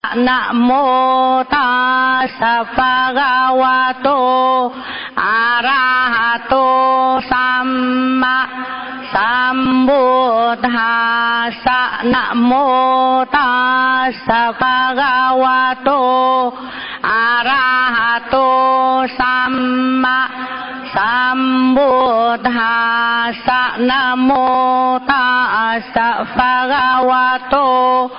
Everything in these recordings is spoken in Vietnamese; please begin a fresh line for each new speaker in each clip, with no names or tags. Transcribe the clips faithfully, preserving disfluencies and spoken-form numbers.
Namo tassa bhagavato arahato samma sambuddhassa. Namo tassa bhagavato arahato samma sambuddhassa. Namo tassa bhagavato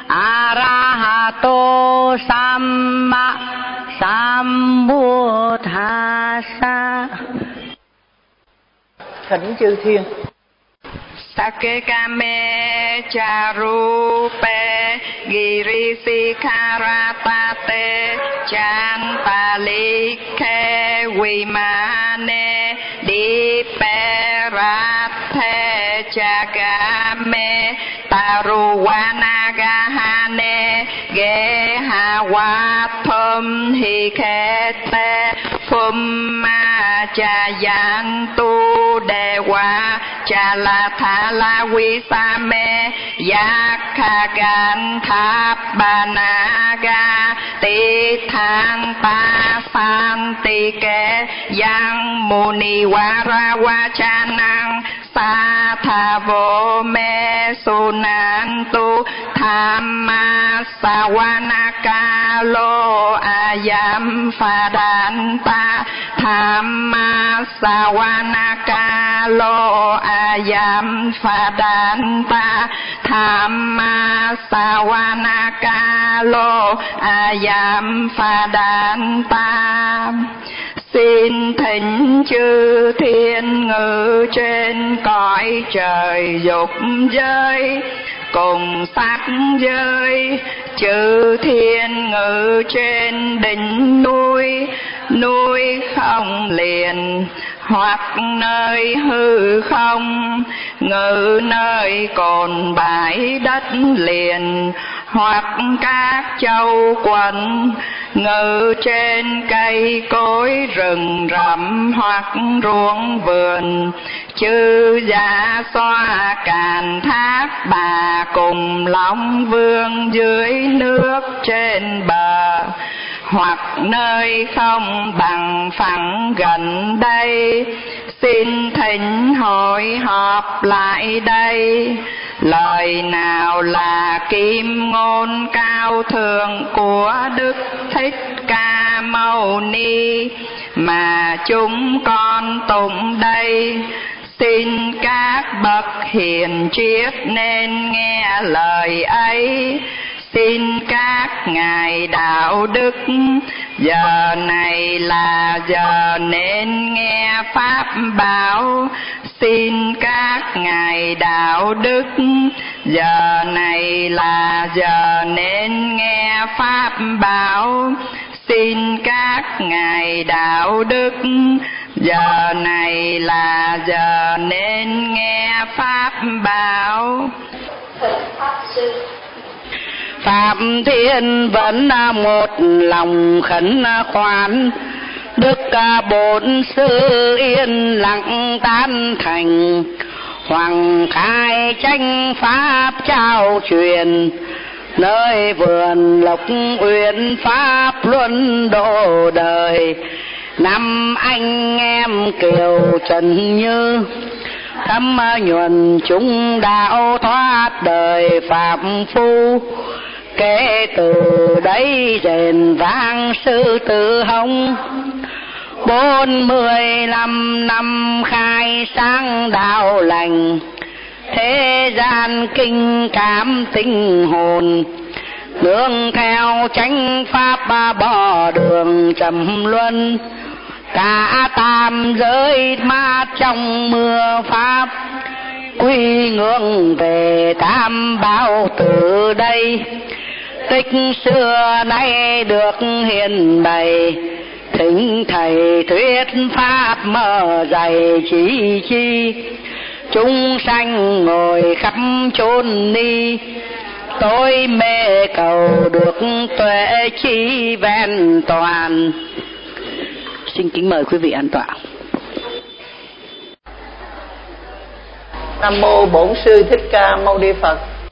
arahato samma sambuddhassa.
Thỉnh chư thiên.
Sakekame charupe girisikaratate chantalike vimane diperathe chagame taruvanagahane gehawathum hikete phumma chayantu dewa chalathala visame yakhagan thapanaga tithang pasantike yang muni varavachanang sathavo me sunantu thamma savanakalo ayam phadanta thamma savanakalo ayam phadanta thamma savanakalo ayam phadanta. Xin thỉnh chư thiên ngự trên cõi trời dục giới cùng sắc giới, chư thiên ngự trên đỉnh núi, núi không liền hoặc nơi hư không, ngự nơi cồn bãi đất liền hoặc các châu quận, ngự trên cây cối rừng rậm hoặc ruộng vườn, chư dạ xoa càn thác bà cùng long vương dưới nước trên bờ, hoặc nơi không bằng phẳng gần đây. Xin thỉnh hội họp lại đây. Lời nào là kim ngôn cao thượng của Đức Thích Ca Mâu Ni mà chúng con tụng đây? Xin các bậc hiền triết nên nghe lời ấy. Xin các ngài đạo đức, giờ này là giờ nên nghe pháp bảo. Xin các ngài đạo đức, giờ này là giờ nên nghe pháp bảo. Xin các ngài đạo đức, giờ này là giờ nên nghe pháp bảo.
Phạm Thiên vẫn một lòng khẩn khoản, Đức Bổn Sư yên lặng tán thành. Hoàng khai tranh pháp trao truyền, nơi vườn Lộc Uyển pháp luân độ đời. Năm anh em Kiều Trần Như, thâm nhuần chúng đạo thoát đời phạm phu. Kể từ đấy rền vang sư tử hồng, bốn mươi lăm năm khai sáng đạo lành. Thế gian kinh cảm tinh hồn, nương theo chánh pháp bỏ đường trầm luân. Cả tam giới mát trong mưa pháp, quy ngưỡng về tam bảo từ đây. Tích xưa nay được hiền bày, thỉnh thầy thuyết pháp mở dày chỉ chi. Chúng sanh ngồi khắp chốn ni, tôi mê cầu được tuệ chi vẹn toàn. Xin kính mời quý vị an tọa.
Nam mô Bổn Sư Thích Ca Mâu Ni Phật.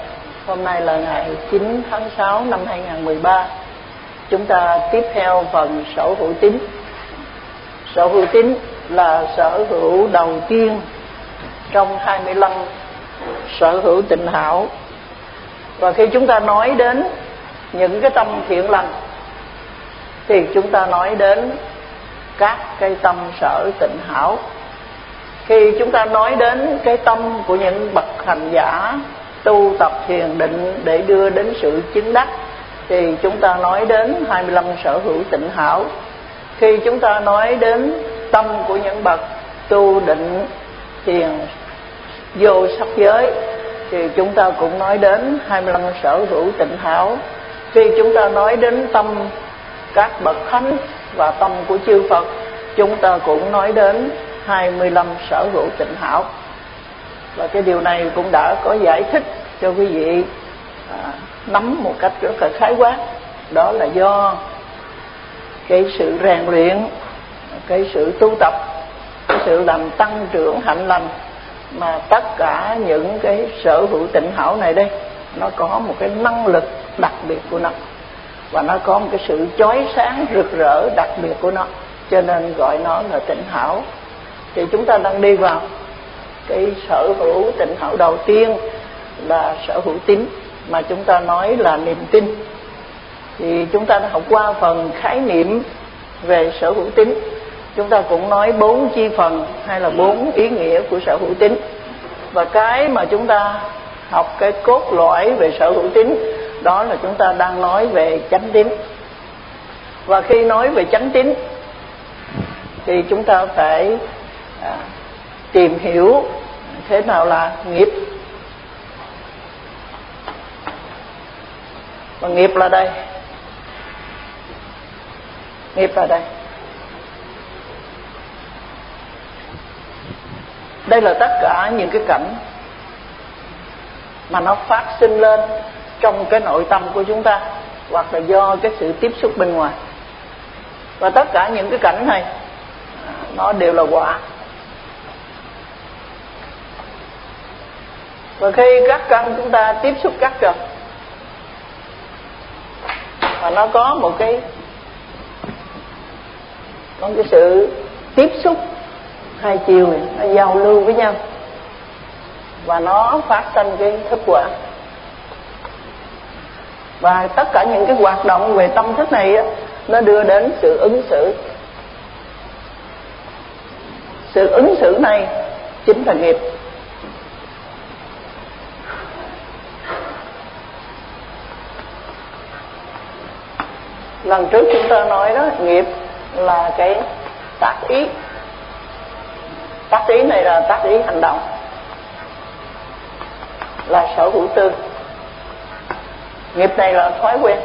Hôm nay là ngày chín tháng sáu năm hai nghìn không trăm mười ba. Chúng ta tiếp theo phần sở hữu tín. Sở hữu tín là sở hữu đầu tiên trong hai mươi lăm sở hữu tịnh hảo. Và khi chúng ta nói đến những cái tâm thiện lành thì chúng ta nói đến các cái tâm sở tịnh hảo. Khi chúng ta nói đến cái tâm của những bậc hành giả tu tập thiền định để đưa đến sự chứng đắc thì chúng ta nói đến hai mươi lăm sở hữu tịnh hảo. Khi chúng ta nói đến tâm của những bậc tu định thiền vô sắc giới thì chúng ta cũng nói đến hai mươi lăm sở hữu tịnh hảo. Khi chúng ta nói đến tâm các bậc thánh và tâm của chư Phật, chúng ta cũng nói đến hai mươi lăm sở hữu tịnh hảo. Và cái điều này cũng đã có giải thích cho quý vị à, nắm một cách rất là khái quát. Đó là do cái sự rèn luyện, cái sự tu tập, cái sự làm tăng trưởng hạnh lành mà tất cả những cái sở hữu tịnh hảo này đây nó có một cái năng lực đặc biệt của nó, và nó có một cái sự chói sáng rực rỡ đặc biệt của nó, cho nên gọi nó là tịnh hảo. Thì chúng ta đang đi vào cái sở hữu tịnh hảo đầu tiên là sở hữu tín, mà chúng ta nói là niềm tin. Thì chúng ta đã học qua phần khái niệm về sở hữu tín. Chúng ta cũng nói bốn chi phần hay là bốn ý nghĩa của sở hữu tín. Và cái mà chúng ta học cái cốt lõi về sở hữu tín đó là chúng ta đang nói về chánh tín. Và khi nói về chánh tín thì chúng ta phải à, tìm hiểu thế nào là nghiệp. Và nghiệp là đây. Nghiệp là đây. Đây là tất cả những cái cảnh mà nó phát sinh lên trong cái nội tâm của chúng ta, hoặc là do cái sự tiếp xúc bên ngoài. Và tất cả những cái cảnh này nó đều là quả. Và khi các căn chúng ta tiếp xúc các trần, và nó có một cái có cái sự tiếp xúc hai chiều, nó giao lưu với nhau và nó phát sinh cái thức quả. Và tất cả những cái hoạt động về tâm thức này á, nó đưa đến sự ứng xử. Sự ứng xử này chính là nghiệp. Lần trước chúng ta nói đó, nghiệp là cái tác ý. Tác ý này là tác ý hành động, là sở hữu tư. Nghiệp này là thói quen,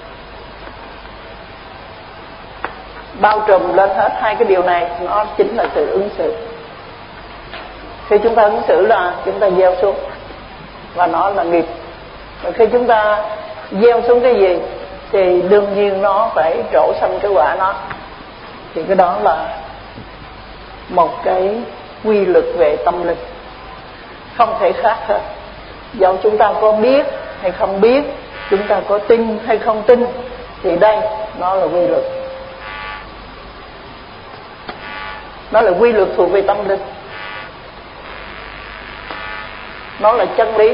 bao trùm lên hết hai cái điều này, nó chính là sự ứng xử. Khi chúng ta ứng xử là chúng ta gieo xuống, và nó là nghiệp. Và khi chúng ta gieo xuống cái gì thì đương nhiên nó phải trổ sanh cái quả nó. Thì cái đó là một cái quy luật về tâm linh, không thể khác hết. Dẫu chúng ta có biết hay không biết, chúng ta có tin hay không tin, thì đây nó là quy luật. Nó là quy luật thuộc về tâm linh, nó là chân lý.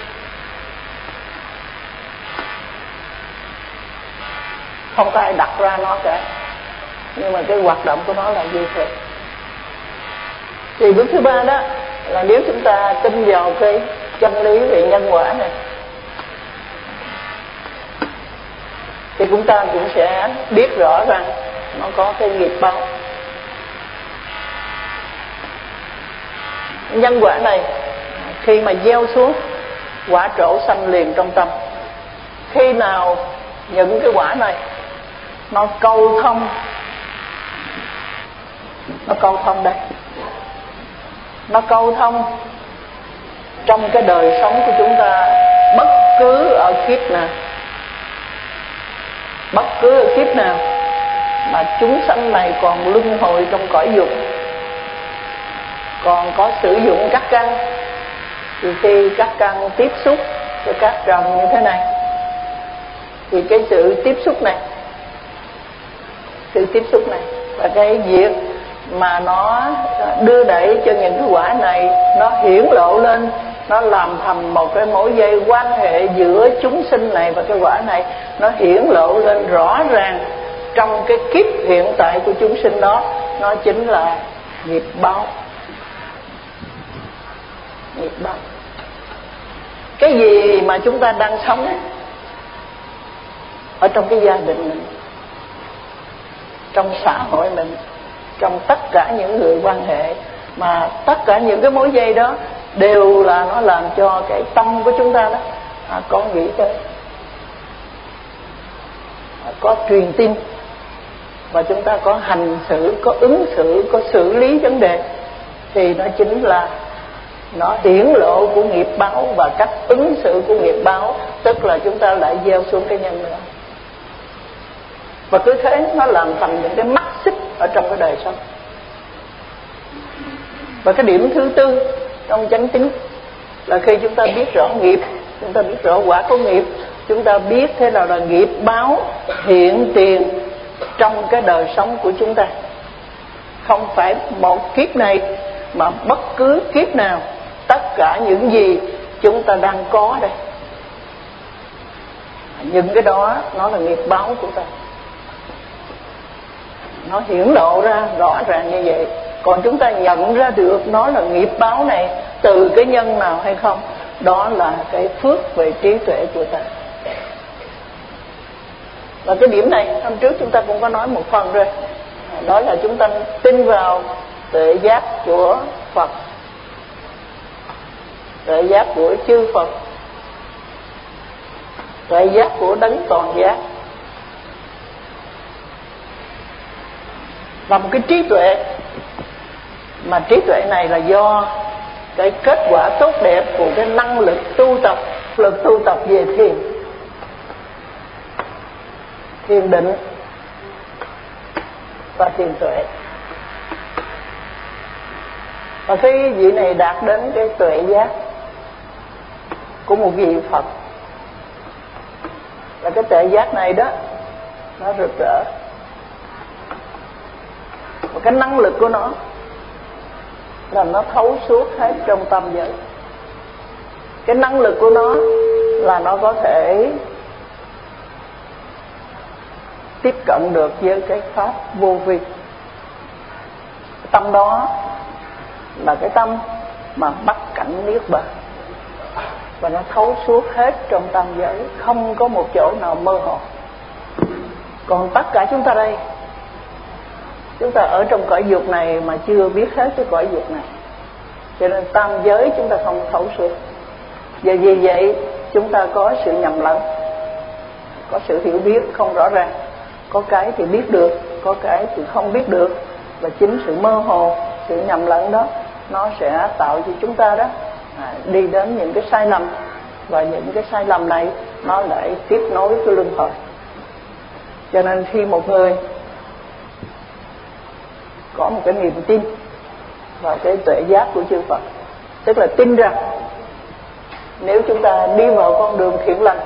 Không có ai đặt ra nó cả, nhưng mà cái hoạt động của nó là như thế. Thì bước thứ ba đó là nếu chúng ta tin vào cái chân lý về nhân quả này thì chúng ta cũng sẽ biết rõ rằng nó có cái nghiệp báo. Nhân quả này khi mà gieo xuống, quả trổ sanh liền trong tâm. Khi nào những cái quả này nó câu thông, nó câu thông đây, nó câu thông trong cái đời sống của chúng ta, bất cứ ở kiếp nào, bất cứ ở kiếp nào mà chúng sanh này còn luân hồi trong cõi dục, còn có sử dụng các căn, thì khi các căn tiếp xúc cái cát trầm như thế này, thì cái sự tiếp xúc này, sự tiếp xúc này và cái việc mà nó đưa đẩy cho những cái quả này nó hiển lộ lên, nó làm thành một cái mối dây quan hệ giữa chúng sinh này và cái quả này, nó hiển lộ lên rõ ràng trong cái kiếp hiện tại của chúng sinh đó. Nó chính là nghiệp báo. Nghiệp báo. Cái gì mà chúng ta đang sống ở trong cái gia đình mình, trong xã hội mình, trong tất cả những người quan hệ, mà tất cả những cái mối dây đó đều là nó làm cho cái tâm của chúng ta đó à, có nghĩ tới, à, có truyền tin, và chúng ta có hành xử, có ứng xử, có xử lý vấn đề, thì nó chính là nó hiển lộ của nghiệp báo và cách ứng xử của nghiệp báo, tức là chúng ta lại gieo xuống cái nhân nữa. Và cứ thế nó làm thành những cái mắt xích ở trong cái đời sống. Và cái điểm thứ tư trong chánh tín là khi chúng ta biết rõ nghiệp, chúng ta biết rõ quả của nghiệp, chúng ta biết thế nào là nghiệp báo hiện tiền trong cái đời sống của chúng ta. Không phải một kiếp này mà bất cứ kiếp nào, tất cả những gì chúng ta đang có đây, những cái đó nó là nghiệp báo của ta, nó hiển lộ ra rõ ràng như vậy. Còn chúng ta nhận ra được nó là nghiệp báo này từ cái nhân nào hay không, đó là cái phước về trí tuệ của ta. Và cái điểm này hôm trước chúng ta cũng có nói một phần rồi, đó là chúng ta tin vào tuệ giác của Phật, tuệ giác của chư Phật, tuệ giác của đấng toàn giác, và một cái trí tuệ mà trí tuệ này là do cái kết quả tốt đẹp của cái năng lực tu tập, lực tu tập về thiền, thiền định và thiền tuệ. Và khi vị này đạt đến cái tuệ giác của một vị Phật, là cái tuệ giác này đó nó rực rỡ, và cái năng lực của nó là nó thấu suốt hết trong tâm giới. Cái năng lực của nó là nó có thể tiếp cận được với cái pháp vô vi. Tâm đó là cái tâm mà bắt cảnh niết bàn, và nó thấu suốt hết trong tâm giới, không có một chỗ nào mơ hồ. Còn tất cả chúng ta đây, chúng ta ở trong cõi dục này mà chưa biết hết cái cõi dục này, cho nên tam giới chúng ta không thấu suốt. Và vì vậy chúng ta có sự nhầm lẫn, có sự hiểu biết không rõ ràng, có cái thì biết được, có cái thì không biết được. Và chính sự mơ hồ, sự nhầm lẫn đó nó sẽ tạo cho chúng ta đó à, đi đến những cái sai lầm, và những cái sai lầm này nó lại tiếp nối cái luân hồi. Cho nên khi một người có một cái niềm tin vào cái tuệ giác của chư Phật, tức là tin rằng nếu chúng ta đi vào con đường thiện lành,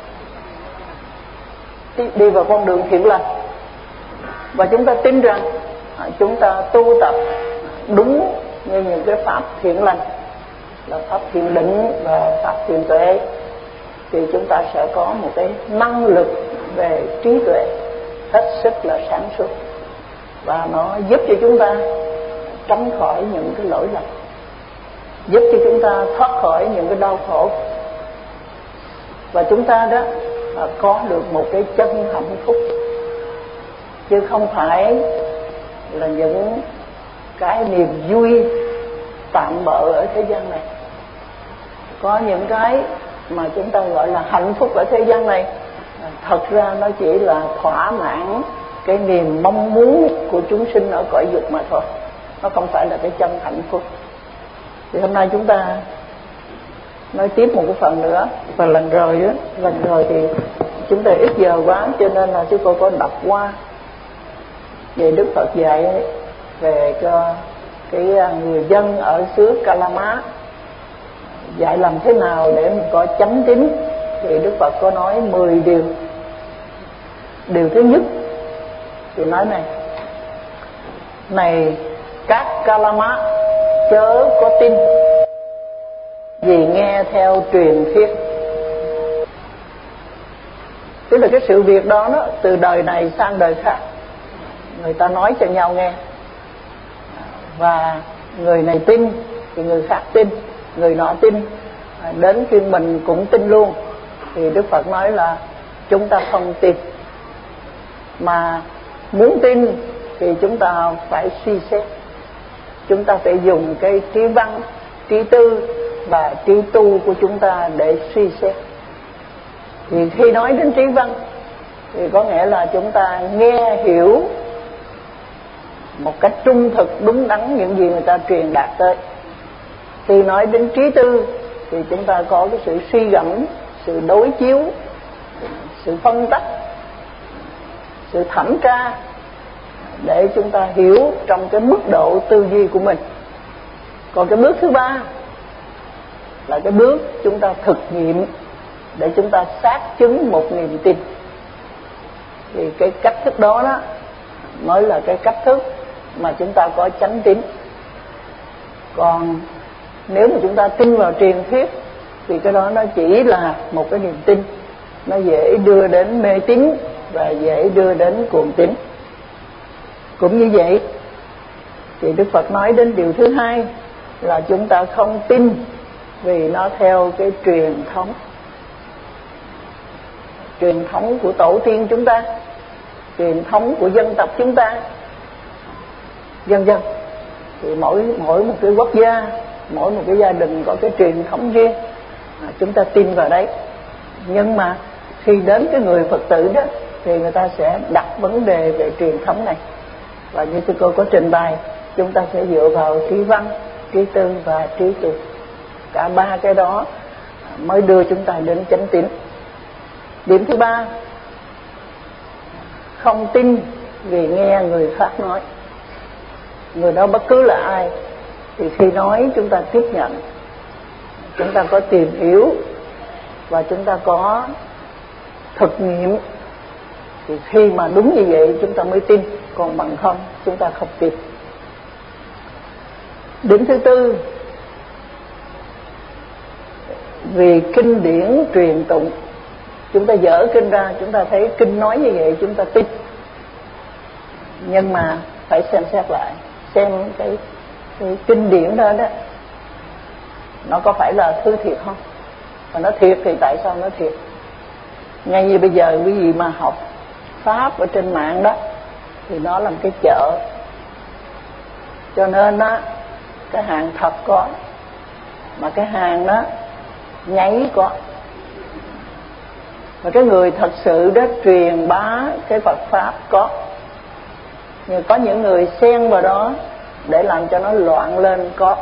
đi vào con đường thiện lành, và chúng ta tin rằng chúng ta tu tập đúng như những cái pháp thiện lành, là pháp thiền định và pháp thiền tuệ, thì chúng ta sẽ có một cái năng lực về trí tuệ hết sức là sáng suốt, và nó giúp cho chúng ta tránh khỏi những cái lỗi lầm, giúp cho chúng ta thoát khỏi những cái đau khổ, và chúng ta đó có được một cái chân hạnh phúc, chứ không phải là những cái niềm vui tạm bợ ở thế gian này. Có những cái mà chúng ta gọi là hạnh phúc ở thế gian này, thật ra nó chỉ là thỏa mãn cái niềm mong muốn của chúng sinh ở cõi dục mà thôi, nó không phải là cái chân hạnh phúc. Thì hôm nay chúng ta nói tiếp một cái phần nữa. Và lần rồi á, lần rồi thì chúng ta ít giờ quá, cho nên là chúng tôi có đọc qua về Đức Phật dạy về cho cái người dân ở xứ Kalama dạy làm thế nào để mình có chánh tín, thì Đức Phật có nói mười điều. Điều thứ nhất thì nói này: này các Kalama, chớ có tin vì nghe theo truyền thuyết. Tức là cái sự việc đó, đó từ đời này sang đời khác, người ta nói cho nhau nghe, và người này tin thì người khác tin, người nọ tin, đến khi mình cũng tin luôn, thì Đức Phật nói là chúng ta không tin. Mà muốn tin thì chúng ta phải suy xét, chúng ta phải dùng cái trí văn, trí tư và trí tu của chúng ta để suy xét. Thì khi nói đến trí văn thì có nghĩa là chúng ta nghe hiểu một cách trung thực, đúng đắn những gì người ta truyền đạt tới. Khi nói đến trí tư thì chúng ta có cái sự suy gẫm, sự đối chiếu, sự phân tích, sự thẩm tra, để chúng ta hiểu trong cái mức độ tư duy của mình. Còn cái bước thứ ba là cái bước chúng ta thực nghiệm, để chúng ta xác chứng một niềm tin. Thì cái cách thức đó đó mới là cái cách thức mà chúng ta có chánh tín. Còn nếu mà chúng ta tin vào truyền thuyết thì cái đó nó chỉ là một cái niềm tin, nó dễ đưa đến mê tín và dễ đưa đến cuồng tín. Cũng như vậy thì Đức Phật nói đến điều thứ hai là chúng ta không tin vì nó theo cái truyền thống, truyền thống của tổ tiên chúng ta, truyền thống của dân tộc chúng ta, vân vân. Thì mỗi mỗi một cái quốc gia, mỗi một cái gia đình có cái truyền thống riêng, à, chúng ta tin vào đấy. Nhưng mà khi đến cái người Phật tử đó thì người ta sẽ đặt vấn đề về truyền thống này, và như sư cô có trình bày, chúng ta sẽ dựa vào trí văn, trí tư và trí tu. Cả ba cái đó mới đưa chúng ta đến chánh tín. Điểm thứ ba, không tin vì nghe người khác nói. Người đó bất cứ là ai thì khi nói chúng ta tiếp nhận, chúng ta có tìm hiểu và chúng ta có thực nghiệm, thì khi mà đúng như vậy chúng ta mới tin, còn bằng không chúng ta không tin. Điểm thứ tư, vì kinh điển truyền tụng. Chúng ta dở kinh ra, chúng ta thấy kinh nói như vậy chúng ta tin, nhưng mà phải xem xét lại, xem cái, cái kinh điển đó đó nó có phải là thứ thiệt không, và nó thiệt thì tại sao nó thiệt. Ngay như bây giờ quý vị mà học pháp ở trên mạng đó thì nó là một cái chợ, cho nên đó cái hàng thật có, mà cái hàng đó nháy có. Và cái người thật sự đó truyền bá cái Phật pháp có, nhưng có những người xen vào đó để làm cho nó loạn lên có.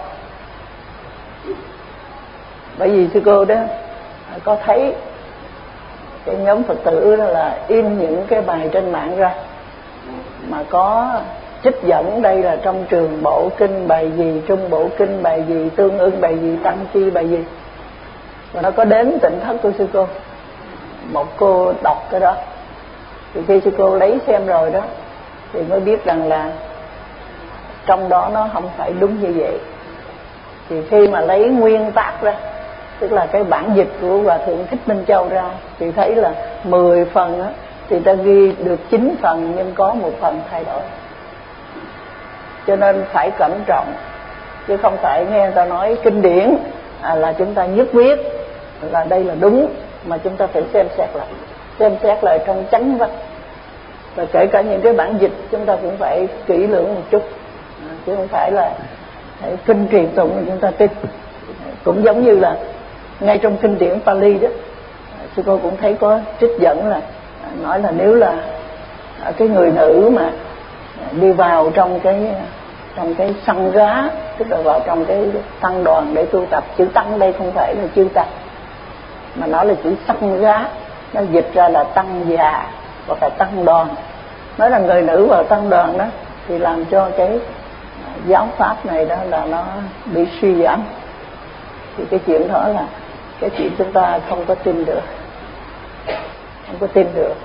Bởi vì sư cô đó có thấy cái nhóm Phật tử đó là in những cái bài trên mạng ra, mà có trích dẫn đây là trong trường bộ kinh bài gì, trung bộ kinh bài gì, tương ưng bài gì, tăng chi bài gì. Và nó có đến tỉnh thất của sư cô, một cô đọc cái đó, thì khi sư cô lấy xem rồi đó thì mới biết rằng là trong đó nó không phải đúng như vậy. Thì khi mà lấy nguyên tác ra, tức là cái bản dịch của Hòa Thượng Thích Minh Châu ra, thì thấy là mười phần á, thì ta ghi được chín phần nhưng có một phần thay đổi. Cho nên phải cẩn trọng, chứ không phải nghe người ta nói kinh điển à, là chúng ta nhất quyết là đây là đúng, mà chúng ta phải xem xét lại, xem xét lại trong chánh văn. Và kể cả những cái bản dịch chúng ta cũng phải kỹ lưỡng một chút, à, chứ không phải là kinh truyền tụng mà chúng ta tin. Cũng giống như là ngay trong kinh điển Pali đó, sư cô cũng thấy có trích dẫn là nói là nếu là cái người nữ mà đi vào trong cái trong cái săn gá, tức là vào trong cái tăng đoàn để tu tập. Chữ tăng đây không phải là chư tăng, mà nó là chữ săn gá, nó dịch ra là tăng già hoặc là tăng đoàn. Nói là người nữ vào tăng đoàn đó thì làm cho cái giáo pháp này đó là nó bị suy giảm. Thì cái chuyện đó là cái chuyện chúng ta không có tin được, không có tin được,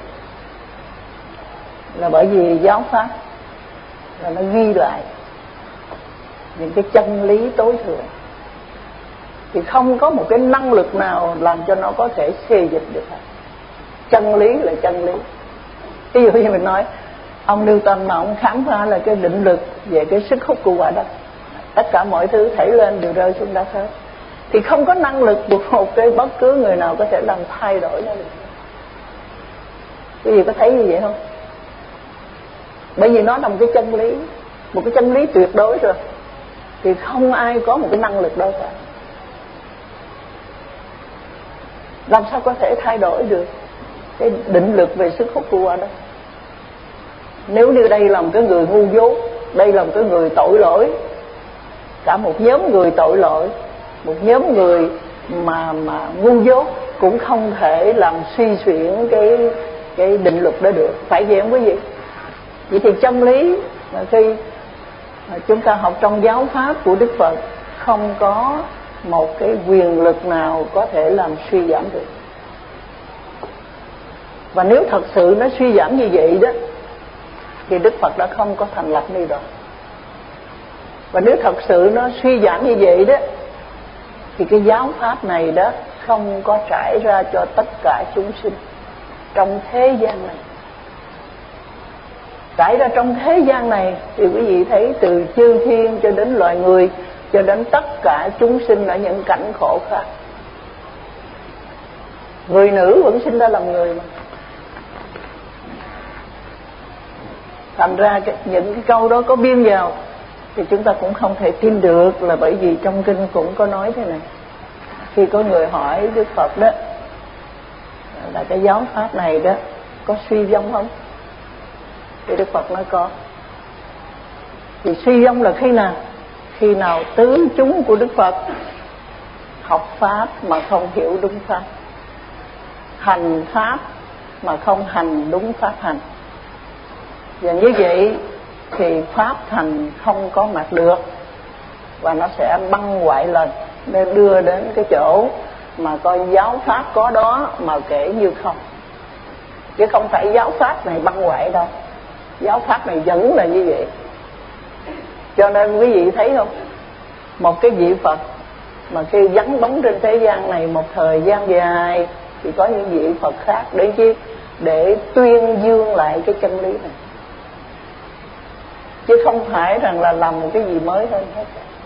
là bởi vì giáo pháp là nó ghi lại những cái chân lý tối thượng, thì không có một cái năng lực nào làm cho nó có thể xê dịch được. Chân lý là chân lý. Ví dụ như mình nói ông Newton mà ông khám phá là cái định lực về cái sức hút của quả đất, tất cả mọi thứ thảy lên đều rơi xuống đất hết, thì không có năng lực của một cái bất cứ người nào có thể làm thay đổi nó được. Quý vị có thấy như vậy không? Bởi vì nó là một cái chân lý, một cái chân lý tuyệt đối rồi, thì không ai có một cái năng lực đó cả. Làm sao có thể thay đổi được cái định lực về sức hút của quả đất? Nếu như đây là một cái người ngu dốt, đây là một cái người tội lỗi, cả một nhóm người tội lỗi, một nhóm người mà mà ngu dốt cũng không thể làm suy chuyển cái cái định luật đó được, phải vậy không quý vị? Vậy thì chân lý là khi chúng ta học trong giáo pháp của Đức Phật, không có một cái quyền lực nào có thể làm suy giảm được. Và nếu thật sự nó suy giảm như vậy đó, thì Đức Phật đã không có thành lập Ni Đoàn. Và nếu thật sự nó suy giảm như vậy đó, thì cái giáo pháp này đó không có trải ra cho tất cả chúng sinh trong thế gian này. Trải ra trong thế gian này thì quý vị thấy từ chư thiên cho đến loài người, cho đến tất cả chúng sinh ở những cảnh khổ khác. Người nữ vẫn sinh ra làm người mà. Thành ra những cái câu đó có biên vào thì chúng ta cũng không thể tin được, là bởi vì trong kinh cũng có nói thế này. Khi có người hỏi Đức Phật đó là cái giáo pháp này đó có suy vong không, thì Đức Phật nói có. Thì suy vong là khi nào? Khi nào tứ chúng của Đức Phật học pháp mà không hiểu đúng pháp, hành pháp mà không hành đúng pháp hành. Và như vậy thì pháp thành không có mặt được, và nó sẽ băng hoại lên, nên đưa đến cái chỗ mà coi giáo pháp có đó mà kể như không. Chứ không phải giáo pháp này băng hoại đâu, giáo pháp này vẫn là như vậy. Cho nên quý vị thấy không, một cái vị Phật mà khi vắng bóng trên thế gian này một thời gian dài, thì có những vị Phật khác đến chứ để tuyên dương lại cái chân lý này, chứ không phải rằng là làm một cái gì mới hơn hết.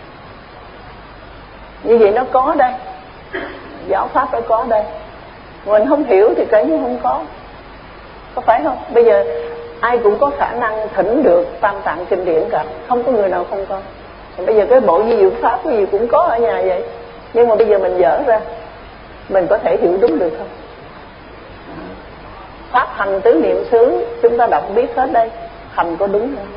Như vậy nó có đây, giáo pháp nó có đây, mình không hiểu thì cái như không có, có phải không? Bây giờ ai cũng có khả năng thỉnh được tam tạng kinh điển cả, không có người nào không có. Bây giờ cái bộ di diệu pháp cái gì cũng có ở nhà vậy, nhưng mà bây giờ mình dở ra, mình có thể hiểu đúng được không? Pháp hành tứ niệm xứ chúng ta đọc biết hết đây, hành có đúng không?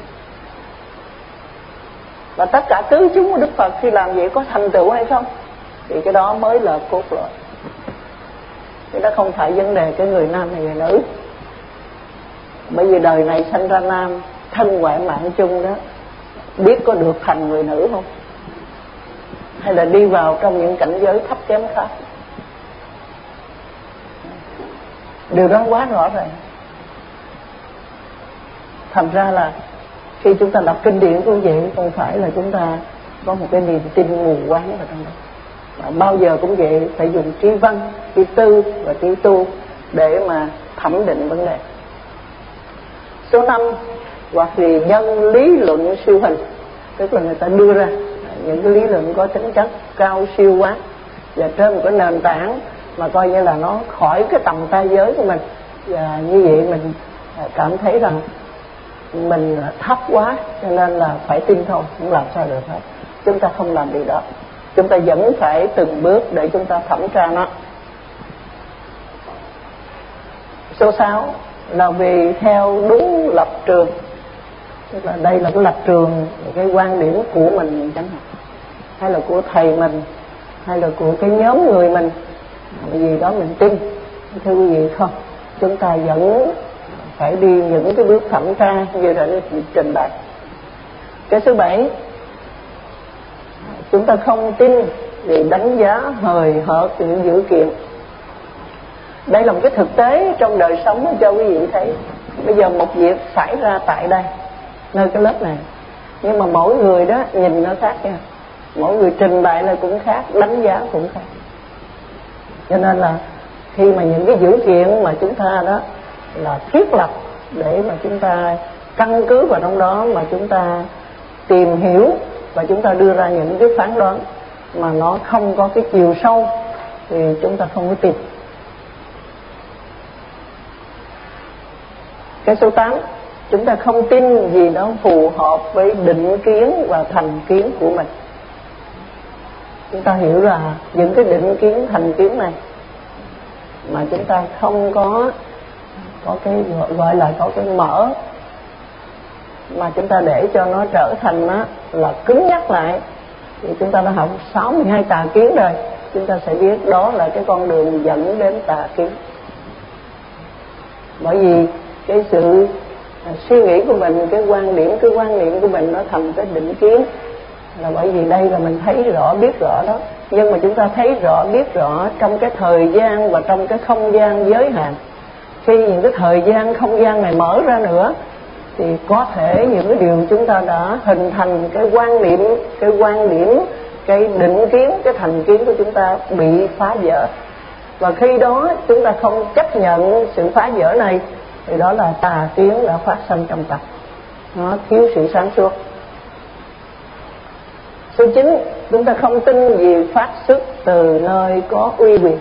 Và tất cả tứ chúng của Đức Phật khi làm vậy có thành tựu hay không, thì cái đó mới là cốt lõi. Cái đó không phải vấn đề cái người nam hay người nữ, bởi vì đời này sanh ra nam, thân ngoại mạng chung đó, biết có được thành người nữ không, hay là đi vào trong những cảnh giới thấp kém khác. Điều đó quá rõ ràng. Thành ra là khi chúng ta đọc kinh điển cũng vậy, không phải là chúng ta có một cái niềm tin mù quáng vào trong đó. Và bao giờ cũng vậy, phải dùng trí văn, trí tư và trí tu để mà thẩm định vấn đề. Số năm, hoặc vì nhân lý luận siêu hình, tức là người ta đưa ra những cái lý luận có tính chất cao siêu quá, và trên một cái nền tảng mà coi như là nó khỏi cái tầm ta giới của mình, và như vậy mình cảm thấy rằng mình thấp quá, cho nên là phải tin thôi, không làm sao được hết. Chúng ta không làm điều đó, chúng ta vẫn phải từng bước để chúng ta thẩm tra nó. Số sáu là vì theo đúng lập trường, tức là đây là cái lập trường, cái quan điểm của mình chẳng hạn, hay là của thầy mình, hay là của cái nhóm người mình, vì đó mình tin. Thưa quý vị, không, chúng ta vẫn phải đi những cái bước thẩm tra như là trình bày. Cái số bảy, chúng ta không tin vì đánh giá hời hợt những dữ kiện. Đây là một cái thực tế trong đời sống cho quý vị thấy. Bây giờ một việc xảy ra tại đây, nơi cái lớp này, nhưng mà mỗi người đó nhìn nó khác nha, mỗi người trình bày là cũng khác, đánh giá cũng khác. Cho nên là khi mà những cái dữ kiện mà chúng ta đó là thiết lập để mà chúng ta căn cứ vào trong đó mà chúng ta tìm hiểu và chúng ta đưa ra những cái phán đoán mà nó không có cái chiều sâu thì chúng ta không có tin. Cái số tám, chúng ta không tin vì nó phù hợp với định kiến và thành kiến của mình. Chúng ta hiểu là những cái định kiến thành kiến này mà chúng ta không có có cái gọi, gọi là có cái mở, mà chúng ta để cho nó trở thành nó là cứng nhắc lại, thì chúng ta đã học sáu mươi hai tà kiến rồi, chúng ta sẽ biết đó là cái con đường dẫn đến tà kiến. Bởi vì cái sự à, suy nghĩ của mình, cái quan điểm, cái quan niệm của mình nó thành cái định kiến, là bởi vì đây là mình thấy rõ biết rõ đó. Nhưng mà chúng ta thấy rõ biết rõ trong cái thời gian và trong cái không gian giới hạn. Khi những cái thời gian không gian này mở ra nữa thì có thể những cái điều chúng ta đã hình thành cái quan niệm, cái quan điểm, cái định kiến, cái thành kiến của chúng ta bị phá vỡ. Và khi đó chúng ta không chấp nhận sự phá vỡ này thì đó là tà kiến đã phát sinh trong tâm, nó thiếu sự sáng suốt. Số chín, chúng ta không tin vì phát xuất từ nơi có uy quyền.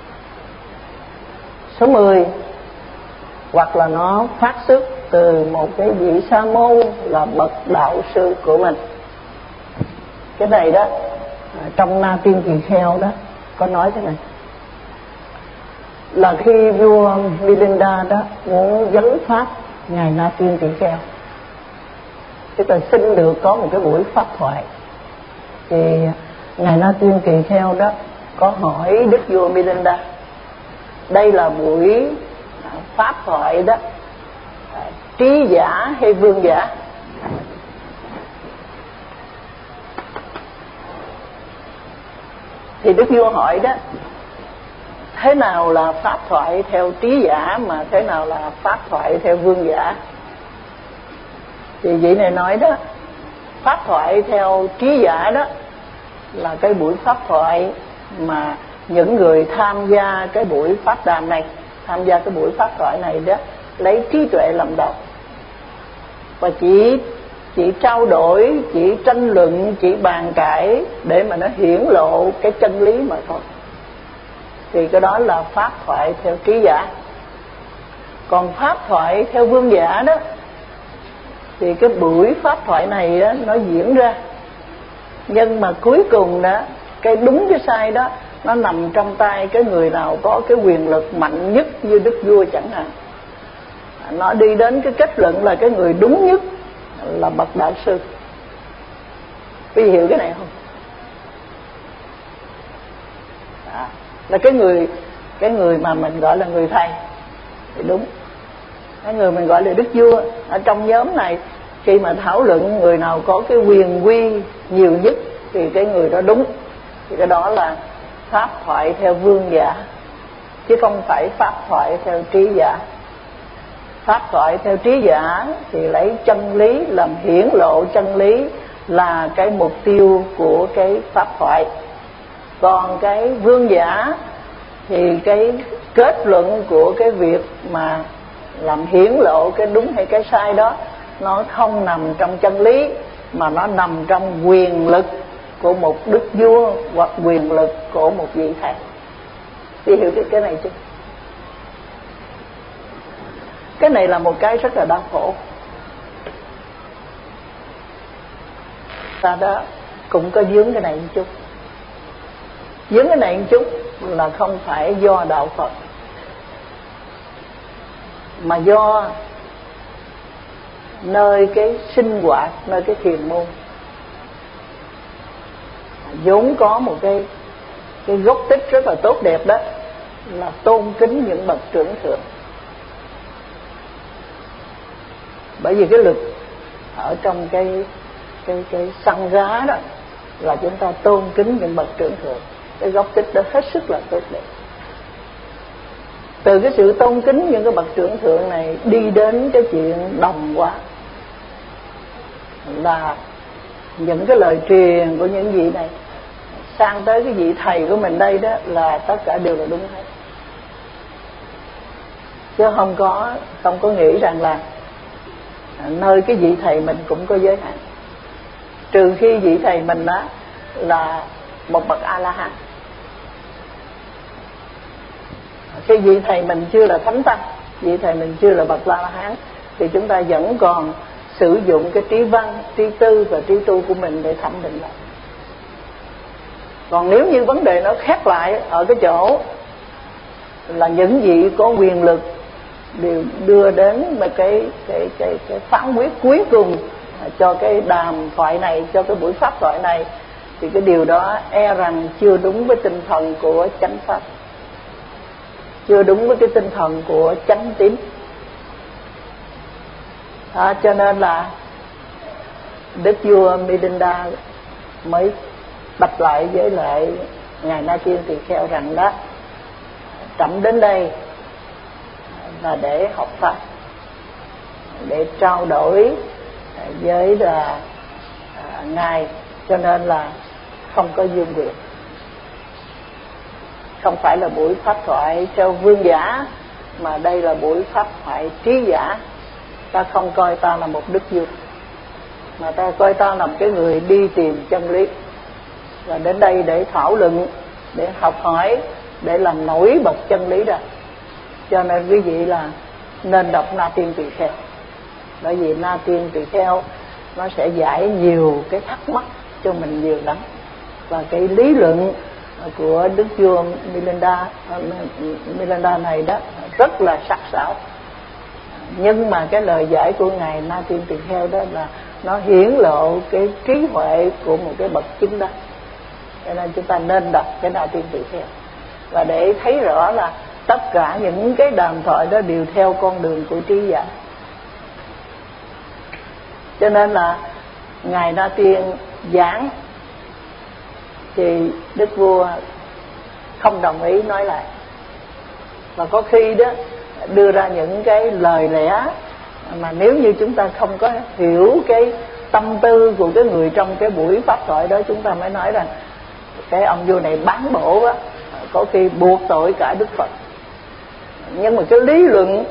Số mười, hoặc là nó phát xuất từ một cái vị sa môn là bậc đạo sư của mình. Cái này đó trong Na Tiên Tỳ Kheo đó có nói thế này, là khi vua Milinda đó muốn vấn pháp ngài Na Tiên Tỳ Kheo, chúng ta xin được có một cái buổi pháp thoại, thì ngài Na Tiên Tỳ Kheo đó có hỏi đức vua Milinda, đây là buổi pháp thoại đó trí giả hay vương giả? Thì đức vua hỏi đó, thế nào là pháp thoại theo trí giả mà thế nào là pháp thoại theo vương giả? Thì vị này nói đó, pháp thoại theo trí giả đó là cái buổi pháp thoại mà những người tham gia cái buổi pháp đàm này, tham gia cái buổi pháp thoại này đó, lấy trí tuệ làm đầu và chỉ chỉ trao đổi, chỉ tranh luận, chỉ bàn cãi để mà nó hiển lộ cái chân lý mà thôi. Thì cái đó là pháp thoại theo trí giả. Còn pháp thoại theo vương giả đó thì cái buổi pháp thoại này đó, nó diễn ra, nhưng mà cuối cùng đó cái đúng cái sai đó nó nằm trong tay cái người nào có cái quyền lực mạnh nhất, như đức vua chẳng hạn. Nó đi đến cái kết luận là cái người đúng nhất là bậc đạo sư. Quý vị hiểu cái này không? Đó, là cái người cái người mà mình gọi là người thầy thì đúng. Cái người mình gọi là đức vua ở trong nhóm này, khi mà thảo luận người nào có cái quyền quy nhiều nhất thì cái người đó đúng. Thì cái đó là pháp thoại theo vương giả, chứ không phải pháp thoại theo trí giả. Pháp thoại theo trí giả thì lấy chân lý làm hiển lộ chân lý, là cái mục tiêu của cái pháp thoại. Còn cái vương giả thì cái kết luận của cái việc mà làm hiển lộ cái đúng hay cái sai đó, nó không nằm trong chân lý mà nó nằm trong quyền lực của một đức vua hoặc quyền lực của một vị thầy. Chị hiểu cái, cái này chứ? Cái này là một cái rất là đau khổ. Ta đó cũng có vướng cái này một chút. Vướng cái này một chút là không phải do đạo Phật, mà do nơi cái sinh hoạt, nơi cái thiền môn vốn có một cái cái gốc tích rất là tốt đẹp, đó là tôn kính những bậc trưởng thượng. Bởi vì cái lực ở trong cái cái cái sangha đó là chúng ta tôn kính những bậc trưởng thượng. Cái gốc tích đó hết sức là tốt đẹp. Từ cái sự tôn kính những cái bậc trưởng thượng này đi đến cái chuyện đồng hóa, là những cái lời truyền của những vị này sang tới cái vị thầy của mình đây đó, là tất cả đều là đúng hết. Chứ không có không có nghĩ rằng là nơi cái vị thầy mình cũng có giới hạn, trừ khi vị thầy mình đó là một bậc A La Hán. Khi vị thầy mình chưa là thánh tăng, vị thầy mình chưa là bậc A La Hán, thì chúng ta vẫn còn sử dụng cái trí văn, trí tư và trí tu của mình để thẩm định lại. Còn nếu như vấn đề nó khác lại ở cái chỗ là những vị có quyền lực đều đưa đến một cái cái cái cái phán quyết cuối cùng cho cái đàm thoại này, cho cái buổi pháp thoại này, thì cái điều đó e rằng chưa đúng với tinh thần của chánh pháp, chưa đúng với cái tinh thần của chánh tín. À, cho nên là Đức vua Milinda mới bạch lại với lại ngài Na Tiên Tỳ Kheo rằng đó, trẫm đến đây là để học pháp, để trao đổi với là à, ngài, cho nên là không có vương quyền, không phải là buổi pháp thoại cho vương giả, mà đây là buổi pháp thoại trí giả. Ta không coi ta là một đức vua, mà ta coi ta là một cái người đi tìm chân lý, và đến đây để thảo luận, để học hỏi, để làm nổi bật chân lý ra. Cho nên quý vị là nên đọc Na Tiên Tỳ Kheo, bởi vì Na Tiên Tỳ Kheo nó sẽ giải nhiều cái thắc mắc cho mình nhiều lắm. Và cái lý luận của Đức vua Milinda Milinda này đó rất là sắc sảo, nhưng mà cái lời giải của ngài Na Tiên Tỳ Kheo đó là nó hiển lộ cái trí huệ của một cái bậc chứng đắc. Cho nên chúng ta nên đọc cái Na Tiên Tỳ Kheo, và để thấy rõ là tất cả những cái đàm thoại đó đều theo con đường của trí giả. Cho nên là ngài Na Tiên giảng thì đức vua không đồng ý nói lại, và có khi đó đưa ra những cái lời lẽ mà nếu như chúng ta không có hiểu cái tâm tư của cái người trong cái buổi pháp thoại đó, chúng ta mới nói rằng cái ông vua này bán bổ á, có khi buộc tội cả Đức Phật. Nhưng mà cái lý luận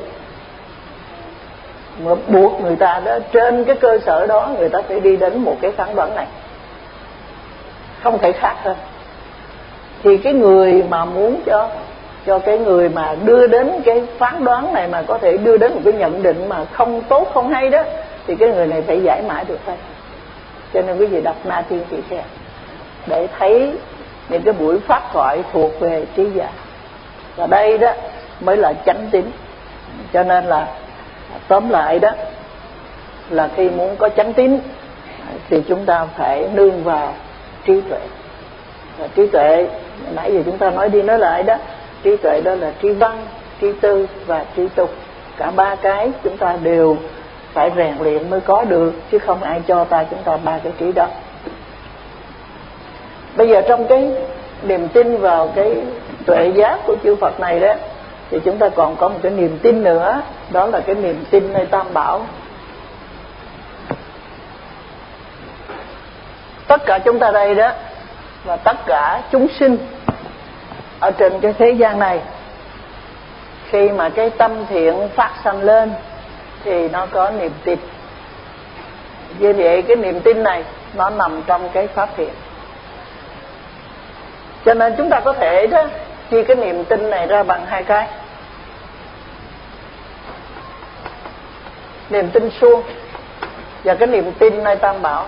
mà buộc người ta đó, trên cái cơ sở đó người ta phải đi đến một cái phán đoán này, không thể khác hơn. Thì cái người mà muốn cho cho cái người mà đưa đến cái phán đoán này mà có thể đưa đến một cái nhận định mà không tốt không hay đó, thì cái người này phải giải mãi được thôi. Cho nên quý vị đọc Na Tiên Tỳ Kheo để thấy những cái buổi pháp thoại thuộc về trí giả, và đây đó mới là chánh tín. Cho nên là tóm lại đó là khi muốn có chánh tín thì chúng ta phải nương vào trí tuệ. Và trí tuệ nãy giờ chúng ta nói đi nói lại đó, trí tuệ đó là trí văn, trí tư và trí tu. Cả ba cái chúng ta đều phải rèn luyện mới có được, chứ không ai cho ta chúng ta ba cái trí đó. Bây giờ trong cái niềm tin vào cái tuệ giác của chư Phật này đó, thì chúng ta còn có một cái niềm tin nữa, đó là cái niềm tin nơi Tam Bảo. Tất cả chúng ta đây đó, và tất cả chúng sinh ở trên cái thế gian này, khi mà cái tâm thiện phát sanh lên thì nó có niềm tin. Vì vậy cái niềm tin này nó nằm trong cái pháp thiện. Cho nên chúng ta có thể đó chia cái niềm tin này ra bằng hai cái. Niềm tin suông và cái niềm tin nơi Tam Bảo.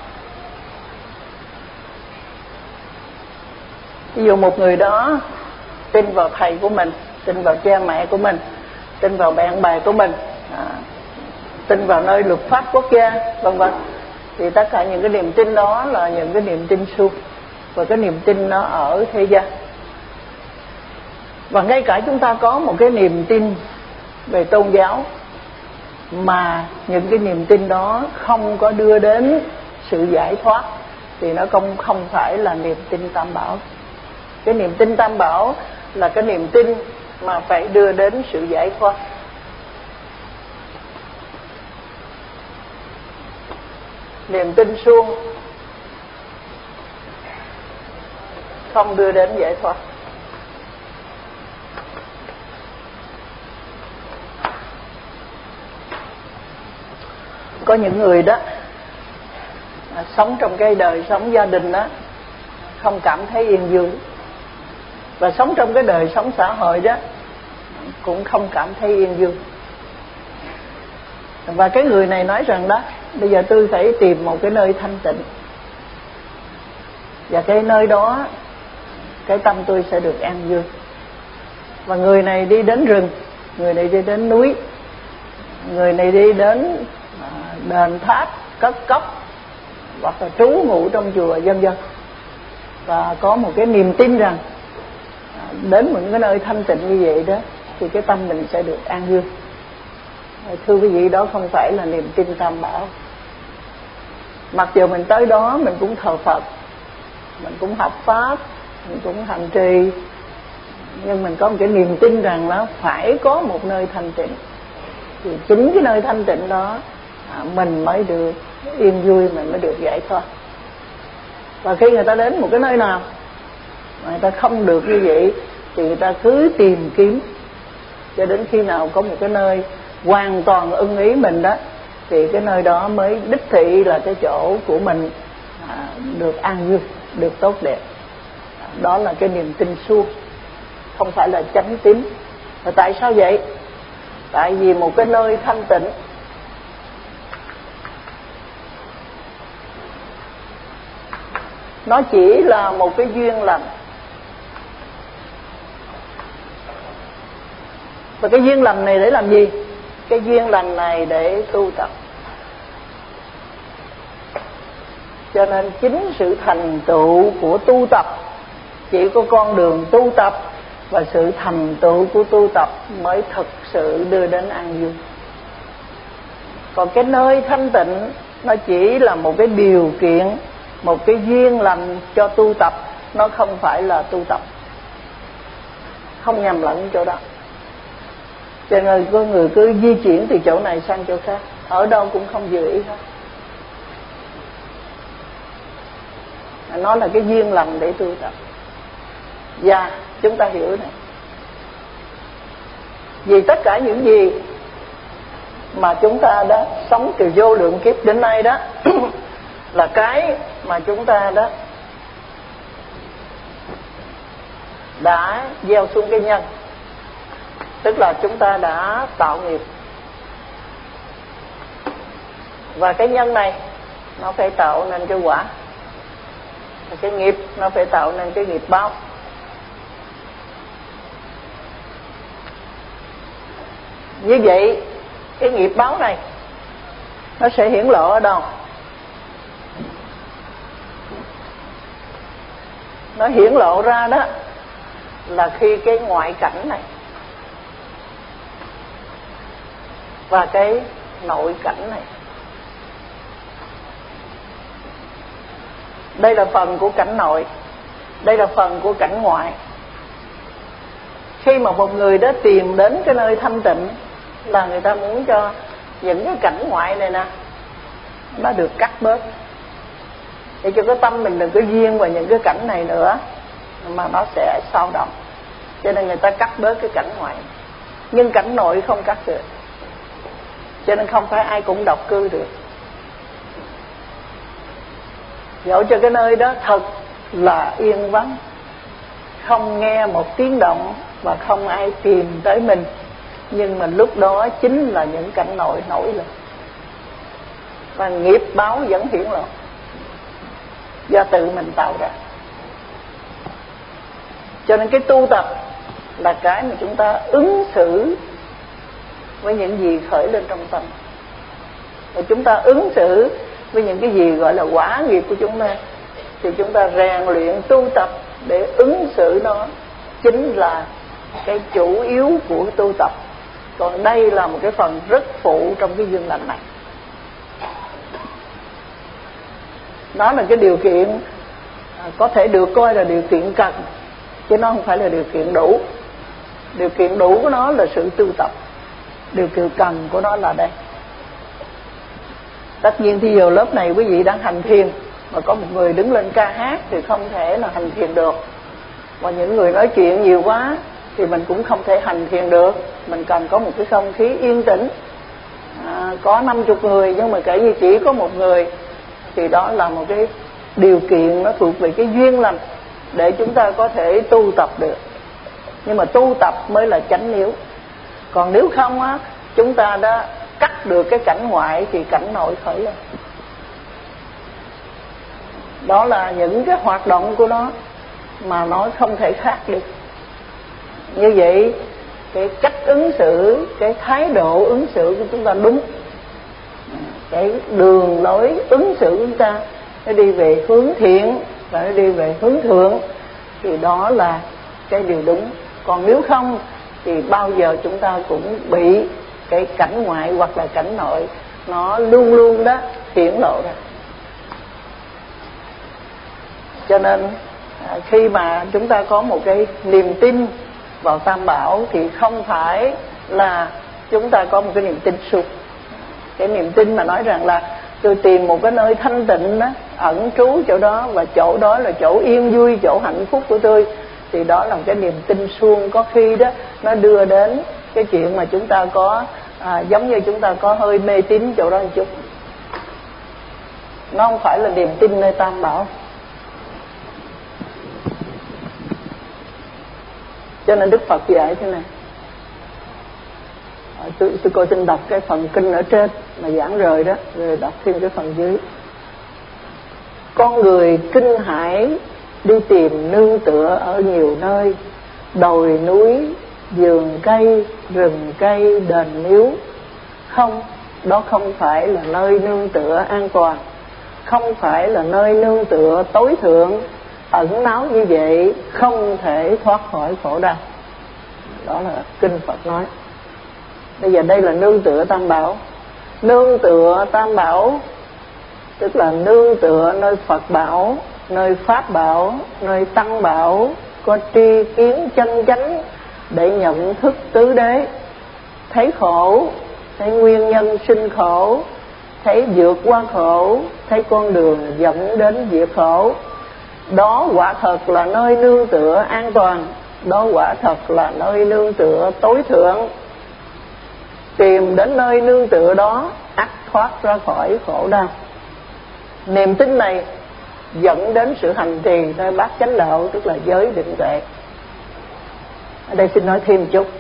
Ví dụ một người đó tin vào thầy của mình, tin vào cha mẹ của mình, tin vào bạn bè của mình, à, tin vào nơi luật pháp quốc gia, vân vân, thì tất cả những cái niềm tin đó là những cái niềm tin suông, và cái niềm tin nó ở thế gian. Và ngay cả chúng ta có một cái niềm tin về tôn giáo, mà những cái niềm tin đó không có đưa đến sự giải thoát, thì nó không không phải là niềm tin Tam Bảo. Cái niềm tin Tam Bảo là cái niềm tin mà phải đưa đến sự giải thoát. Niềm tin suông không đưa đến giải thoát. Có những người đó à, sống trong cái đời sống gia đình đó không cảm thấy yên vui, và sống trong cái đời sống xã hội đó cũng không cảm thấy yên vui. Và cái người này nói rằng đó, bây giờ tôi phải tìm một cái nơi thanh tịnh, và cái nơi đó cái tâm tôi sẽ được an vui. Và người này đi đến rừng, người này đi đến núi, người này đi đến đền tháp, cất cốc, hoặc là trú ngụ trong chùa, vân vân. Và có một cái niềm tin rằng đến những cái nơi thanh tịnh như vậy đó thì cái tâm mình sẽ được an vui. Thưa quý vị, đó không phải là niềm tin Tam Bảo. Mặc dù mình tới đó mình cũng thờ Phật, mình cũng học Pháp, mình cũng hành trì, nhưng mình có một cái niềm tin rằng nó phải có một nơi thanh tịnh. Thì chính cái nơi thanh tịnh đó à, mình mới được yên vui, mình mới được giải thoát. Và khi người ta đến một cái nơi nào mà người ta không được như vậy thì người ta cứ tìm kiếm cho đến khi nào có một cái nơi hoàn toàn ưng ý mình đó, thì cái nơi đó mới đích thị là cái chỗ của mình à, được an vui, được tốt đẹp. Đó là cái niềm tin suông, không phải là chánh tín. Và tại sao vậy? Tại vì một cái nơi thanh tịnh nó chỉ là một cái duyên lành. Và cái duyên lành này để làm gì? Cái duyên lành này để tu tập. Cho nên chính sự thành tựu của tu tập, chỉ có con đường tu tập và sự thành tựu của tu tập mới thực sự đưa đến an vui. Còn cái nơi thanh tịnh nó chỉ là một cái điều kiện, một cái duyên lành cho tu tập, nó không phải là tu tập. Không nhầm lẫn chỗ đó. Cho nên có người cứ di chuyển từ chỗ này sang chỗ khác, ở đâu cũng không vừa ý hết. Nó là cái duyên lành để tu tập. Và chúng ta hiểu này, vì tất cả những gì mà chúng ta đã sống từ vô lượng kiếp đến nay đó là cái mà chúng ta đó đã gieo xuống cái nhân, tức là chúng ta đã tạo nghiệp. Và cái nhân này nó phải tạo nên cái quả, và cái nghiệp nó phải tạo nên cái nghiệp báo. Như vậy cái nghiệp báo này nó sẽ hiển lộ ở đâu? Nó hiển lộ ra đó là khi cái ngoại cảnh này và cái nội cảnh này. Đây là phần của cảnh nội, đây là phần của cảnh ngoại. Khi mà một người đó tìm đến cái nơi thanh tịnh là người ta muốn cho những cái cảnh ngoại này nè nó được cắt bớt, để cho cái tâm mình đừng có duyên vào những cái cảnh này nữa mà nó sẽ xao động. Cho nên người ta cắt bớt cái cảnh ngoại, nhưng cảnh nội không cắt được. Cho nên không phải ai cũng độc cư được. Dẫu cho cái nơi đó thật là yên vắng, không nghe một tiếng động và không ai tìm tới mình, nhưng mà lúc đó chính là những cảnh nội nổi lên và nghiệp báo vẫn hiển lộ do tự mình tạo ra. Cho nên cái tu tập là cái mà chúng ta ứng xử với những gì khởi lên trong tâm, và chúng ta ứng xử với những cái gì gọi là quả nghiệp của chúng ta, thì chúng ta rèn luyện tu tập để ứng xử nó, chính là cái chủ yếu của tu tập. Còn đây là một cái phần rất phụ trong cái duyên lành này. Đó là cái điều kiện à, có thể được coi là điều kiện cần, chứ nó không phải là điều kiện đủ. Điều kiện đủ của nó là sự tu tập, điều kiện cần của nó là đây. Tất nhiên thì giờ lớp này quý vị đang hành thiền, mà có một người đứng lên ca hát thì không thể là hành thiền được. Và những người nói chuyện nhiều quá thì mình cũng không thể hành thiền được. Mình cần có một cái không khí yên tĩnh. à, Có năm chục người nhưng mà kể như chỉ có một người thì đó là một cái điều kiện, nó thuộc về cái duyên lành để chúng ta có thể tu tập được. Nhưng mà tu tập mới là chánh yếu. Còn nếu không á, chúng ta đã cắt được cái cảnh ngoại thì cảnh nội khởi lên. Đó là những cái hoạt động của nó mà nó không thể khác được. Như vậy cái cách ứng xử, cái thái độ ứng xử của chúng ta đúng, cái đường lối ứng xử của chúng ta nó đi về hướng thiện và nó đi về hướng thượng, thì đó là cái điều đúng. Còn nếu không thì bao giờ chúng ta cũng bị cái cảnh ngoại hoặc là cảnh nội nó luôn luôn đó hiển lộ ra. Cho nên à, khi mà chúng ta có một cái niềm tin vào Tam Bảo thì không phải là chúng ta có một cái niềm tin suông. Cái niềm tin mà nói rằng là tôi tìm một cái nơi thanh tịnh đó, ẩn trú chỗ đó, và chỗ đó là chỗ yên vui, chỗ hạnh phúc của tôi, thì đó là một cái niềm tin suông. Có khi đó nó đưa đến cái chuyện mà chúng ta có à, giống như chúng ta có hơi mê tín chỗ đó một chút. Nó không phải là niềm tin nơi Tam Bảo. Cho nên Đức Phật dạy thế này. à, tôi, tôi coi xin đọc cái phần kinh ở trên mà giảng rồi đó, rồi đọc thêm cái phần dưới. Con người kinh hãi đi tìm nương tựa ở nhiều nơi, đồi núi, vườn cây, rừng cây, đền miếu. Không, đó không phải là nơi nương tựa an toàn, không phải là nơi nương tựa tối thượng. Ẩn náu như vậy không thể thoát khỏi khổ đau. Đó là kinh Phật nói. Bây giờ đây là nương tựa Tam Bảo. Nương tựa Tam Bảo tức là nương tựa nơi Phật Bảo, nơi Pháp Bảo, nơi Tăng Bảo, có tri kiến chân chánh để nhận thức tứ đế, thấy khổ, thấy nguyên nhân sinh khổ, thấy vượt qua khổ, thấy con đường dẫn đến diệt khổ. Đó quả thật là nơi nương tựa an toàn, đó quả thật là nơi nương tựa tối thượng. Tìm đến nơi nương tựa đó, ắt thoát ra khỏi khổ đau. Niềm tin này dẫn đến sự hành trì nơi bát chánh đạo, tức là giới định tuệ. Ở đây xin nói thêm một chút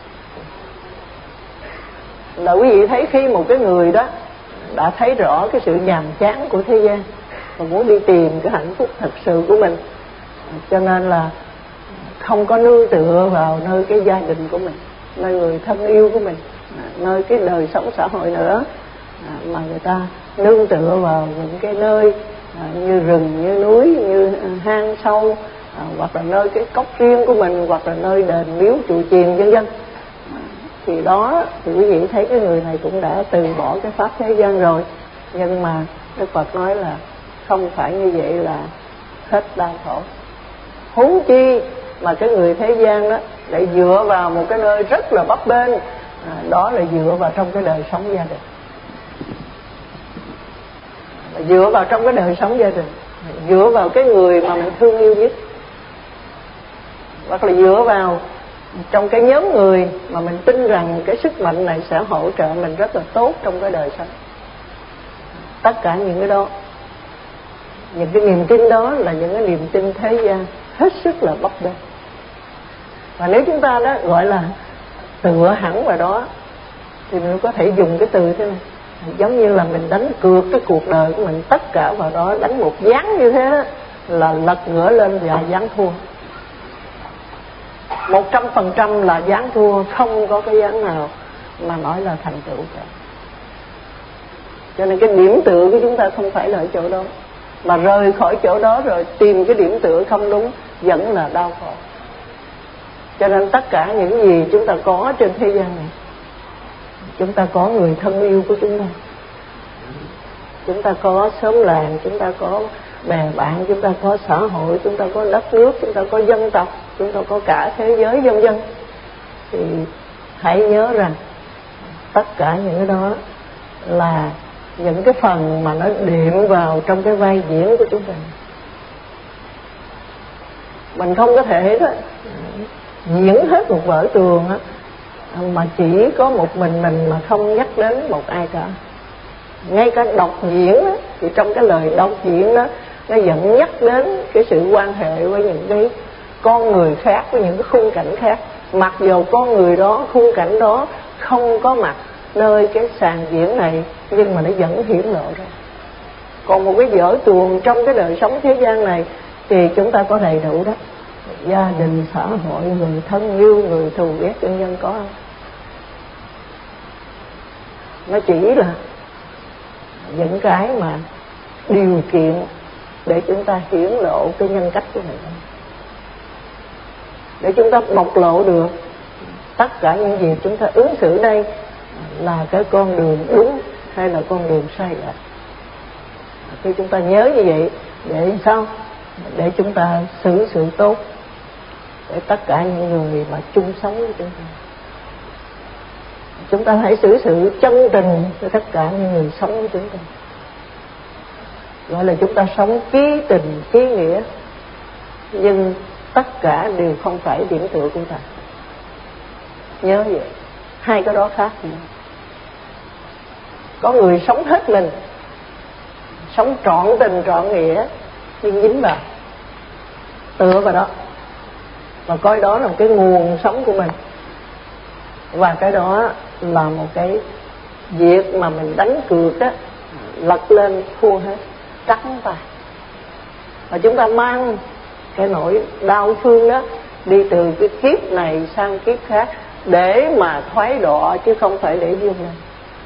là quý vị thấy khi một cái người đó đã thấy rõ cái sự nhàm chán của thế gian và muốn đi tìm cái hạnh phúc thật sự của mình, cho nên là không có nương tựa vào nơi cái gia đình của mình, nơi người thân yêu của mình, nơi cái đời sống xã hội nữa, mà người ta nương tựa vào những cái nơi như rừng, như núi, như hang sâu, hoặc là nơi cái cốc riêng của mình, hoặc là nơi đền miếu chùa chiền vân vân. Thì đó thì quý vị thấy cái người này cũng đã từ bỏ cái pháp thế gian rồi. Nhưng mà Đức Phật nói là không phải như vậy là hết đau khổ. Huống chi mà cái người thế gian đó lại dựa vào một cái nơi rất là bấp bênh, à, đó là dựa vào trong cái đời sống gia đình. Dựa vào trong cái đời sống gia đình, dựa vào cái người mà mình thương yêu nhất, hoặc là dựa vào trong cái nhóm người mà mình tin rằng cái sức mạnh này sẽ hỗ trợ mình rất là tốt trong cái đời sống. Tất cả những cái đó, những cái niềm tin đó là những cái niềm tin thế gian hết sức là bấp bênh. Và nếu chúng ta đó gọi là tựa hẳn vào đó thì mình có thể dùng cái từ thế này, giống như là mình đánh cược cái cuộc đời của mình tất cả vào đó, đánh một ván như thế đó, là lật ngửa lên và ván thua. Một trăm phần trăm là ván thua, không có cái ván nào mà nói là thành tựu cả. Cho nên cái điểm tựa của chúng ta không phải là ở chỗ đó, mà rời khỏi chỗ đó rồi tìm cái điểm tựa không đúng vẫn là đau khổ. Cho nên tất cả những gì chúng ta có trên thế gian này, chúng ta có người thân yêu của chúng ta, chúng ta có xóm làng, chúng ta có bè bạn, chúng ta có xã hội, chúng ta có đất nước, chúng ta có dân tộc, chúng ta có cả thế giới vân vân. Thì hãy nhớ rằng tất cả những cái đó là những cái phần mà nó điểm vào trong cái vai diễn của chúng ta. Mình không có thể đó diễn hết một vở tuồng á mà chỉ có một mình mình mà không nhắc đến một ai cả. Ngay cả đọc diễn á, thì trong cái lời đọc diễn đó nó vẫn nhắc đến cái sự quan hệ với những cái con người khác, với những cái khung cảnh khác, mặc dù con người đó, khung cảnh đó không có mặt nơi cái sàn diễn này, nhưng mà nó vẫn hiển lộ ra. Còn một cái vở tuồng trong cái đời sống thế gian này thì chúng ta có đầy đủ đó. Gia đình, xã hội, người thân yêu, người thù ghét vân vân có không? Nó chỉ là những cái mà điều kiện để chúng ta hiển lộ cái nhân cách của mình, để chúng ta bộc lộ được tất cả những gì chúng ta ứng xử đây là cái con đường đúng hay là con đường sai lệch. Khi chúng ta nhớ như vậy, để sao? Để chúng ta xử sự tốt để tất cả những người mà chung sống với chúng ta. Chúng ta hãy xử sự chân tình với tất cả những người sống với chúng ta. Gọi là chúng ta sống chí tình, chí nghĩa, nhưng tất cả đều không phải điểm tựa của ta. Nhớ vậy, hai cái đó khác nhau. Có người sống hết mình, sống trọn tình trọn nghĩa, nhưng dính vào, tựa vào đó, và coi đó là một cái nguồn sống của mình. Và cái đó là một cái việc mà mình đánh cược đó, lật lên thua hết, trắng tay. Và chúng ta mang cái nỗi đau thương đó đi từ cái kiếp này sang kiếp khác để mà thoái đọa, chứ không phải để vươn lên.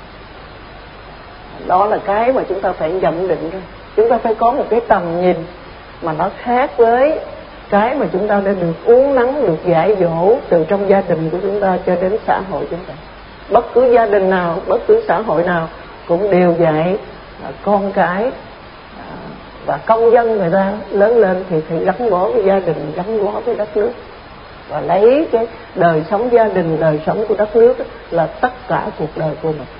Đó là cái mà chúng ta phải nhận định ra. Chúng ta phải có một cái tầm nhìn mà nó khác với cái mà chúng ta đã được uốn nắn, được dạy dỗ từ trong gia đình của chúng ta cho đến xã hội chúng ta. Bất cứ gia đình nào, bất cứ xã hội nào cũng đều dạy con cái và công dân người ta lớn lên thì phải gắn bó với gia đình, gắn bó với đất nước, và lấy cái đời sống gia đình, đời sống của đất nước là tất cả cuộc đời của mình.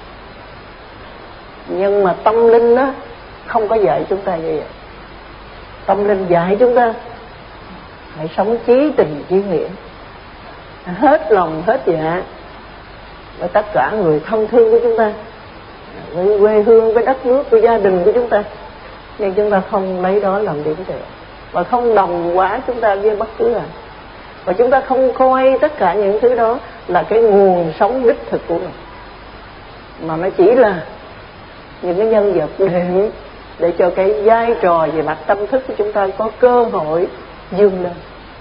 Nhưng mà tâm linh đó không có dạy chúng ta như vậy. Tâm linh dạy chúng ta hãy sống chí tình chí nghĩa, hết lòng hết dạ với tất cả người thân thương của chúng ta, với quê hương, với đất nước, với gia đình của chúng ta. Nhưng chúng ta không lấy đó làm điểm tựa, và không đồng hóa chúng ta với bất cứ ai. Và chúng ta không coi tất cả những thứ đó là cái nguồn sống đích thực của mình, mà nó chỉ là những cái nhân vật để để cho cái vai trò về mặt tâm thức của chúng ta có cơ hội vươn lên.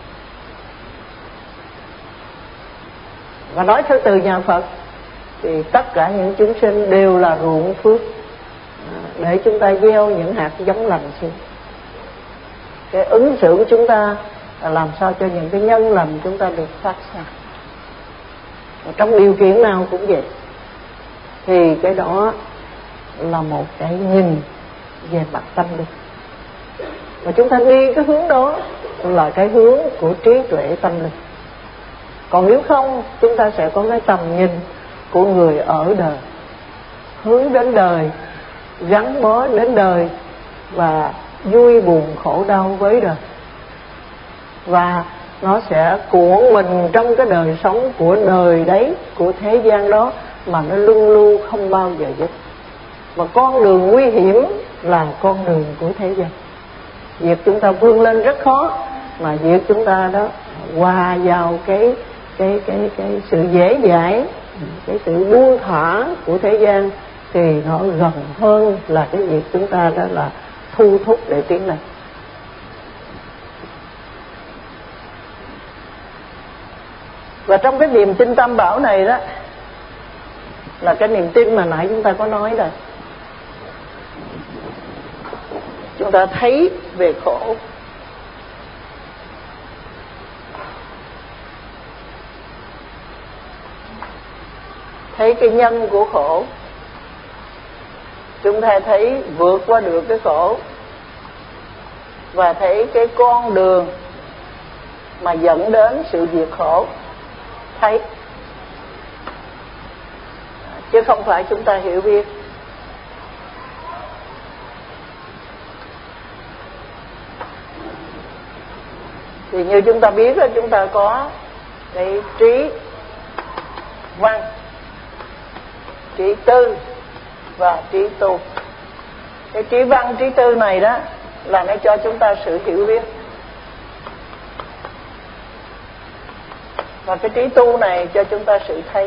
Và nói theo từ nhà Phật thì tất cả những chúng sinh đều là ruộng phước để chúng ta gieo những hạt giống lành xuống. Cái ứng xử của chúng ta là làm sao cho những cái nhân lành chúng ta được phát sinh. Và trong điều kiện nào cũng vậy. Thì cái đó là một cái nhìn về mặt tâm linh. Và chúng ta đi cái hướng đó là cái hướng của trí tuệ tâm linh. Còn nếu không, chúng ta sẽ có cái tầm nhìn của người ở đời, hướng đến đời, gắn bó đến đời và vui buồn khổ đau với đời. Và nó sẽ cuộn mình trong cái đời sống của đời đấy, của thế gian đó, mà nó luân lưu không bao giờ dứt. Và con đường nguy hiểm là con đường của thế gian. Việc chúng ta vươn lên rất khó, mà việc chúng ta đó hòa vào cái cái cái cái sự dễ dãi, cái sự buông thả của thế gian thì nó gần hơn là cái việc chúng ta đó là thu thúc để tiến lên. Và trong cái niềm tin Tam Bảo này đó là cái niềm tin mà nãy chúng ta có nói rồi. Chúng ta thấy về khổ, thấy cái nhân của khổ, chúng ta thấy vượt qua được cái khổ và thấy cái con đường mà dẫn đến sự diệt khổ. Thấy, chứ không phải chúng ta hiểu biết. Thì như chúng ta biết là chúng ta có cái trí văn, trí tư và trí tu. Cái trí văn, trí tư này đó là nó cho chúng ta sự hiểu biết, và cái trí tu này cho chúng ta sự thấy.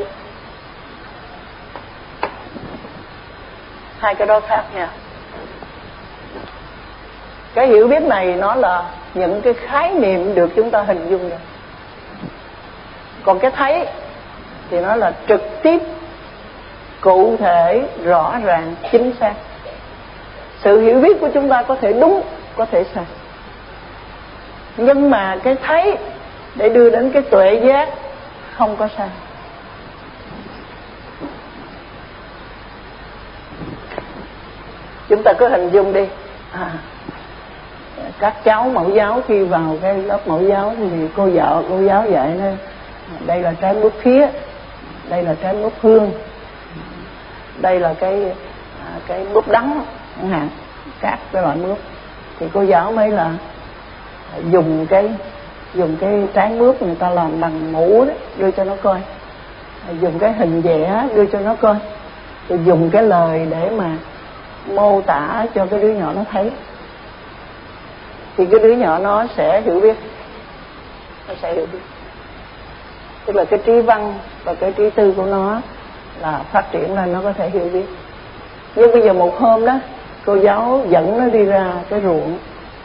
Hai cái đó khác nha. Cái hiểu biết này nó là những cái khái niệm được chúng ta hình dung được. Còn cái thấy thì nó là trực tiếp, cụ thể, rõ ràng, chính xác. Sự hiểu biết của chúng ta có thể đúng, có thể sai. Nhưng mà cái thấy để đưa đến cái tuệ giác không có sai. Chúng ta cứ hình dung đi, à, các cháu mẫu giáo khi vào cái lớp mẫu giáo thì cô vợ cô giáo dạy nó, đây là trái mướp khía, đây là trái mướp hương, đây là cái à, cái mướp đắng chẳng hạn, các cái loại mướp. Thì cô giáo mới là dùng cái dùng cái trái mướp người ta làm bằng mũ đó đưa cho nó coi, dùng cái hình vẽ đưa cho nó coi, rồi dùng cái lời để mà mô tả cho cái đứa nhỏ nó thấy, thì cái đứa nhỏ nó sẽ hiểu biết, nó sẽ hiểu biết. Tức là cái trí văn và cái trí tư của nó là phát triển lên, nó có thể hiểu biết. Nhưng bây giờ một hôm đó cô giáo dẫn nó đi ra cái ruộng,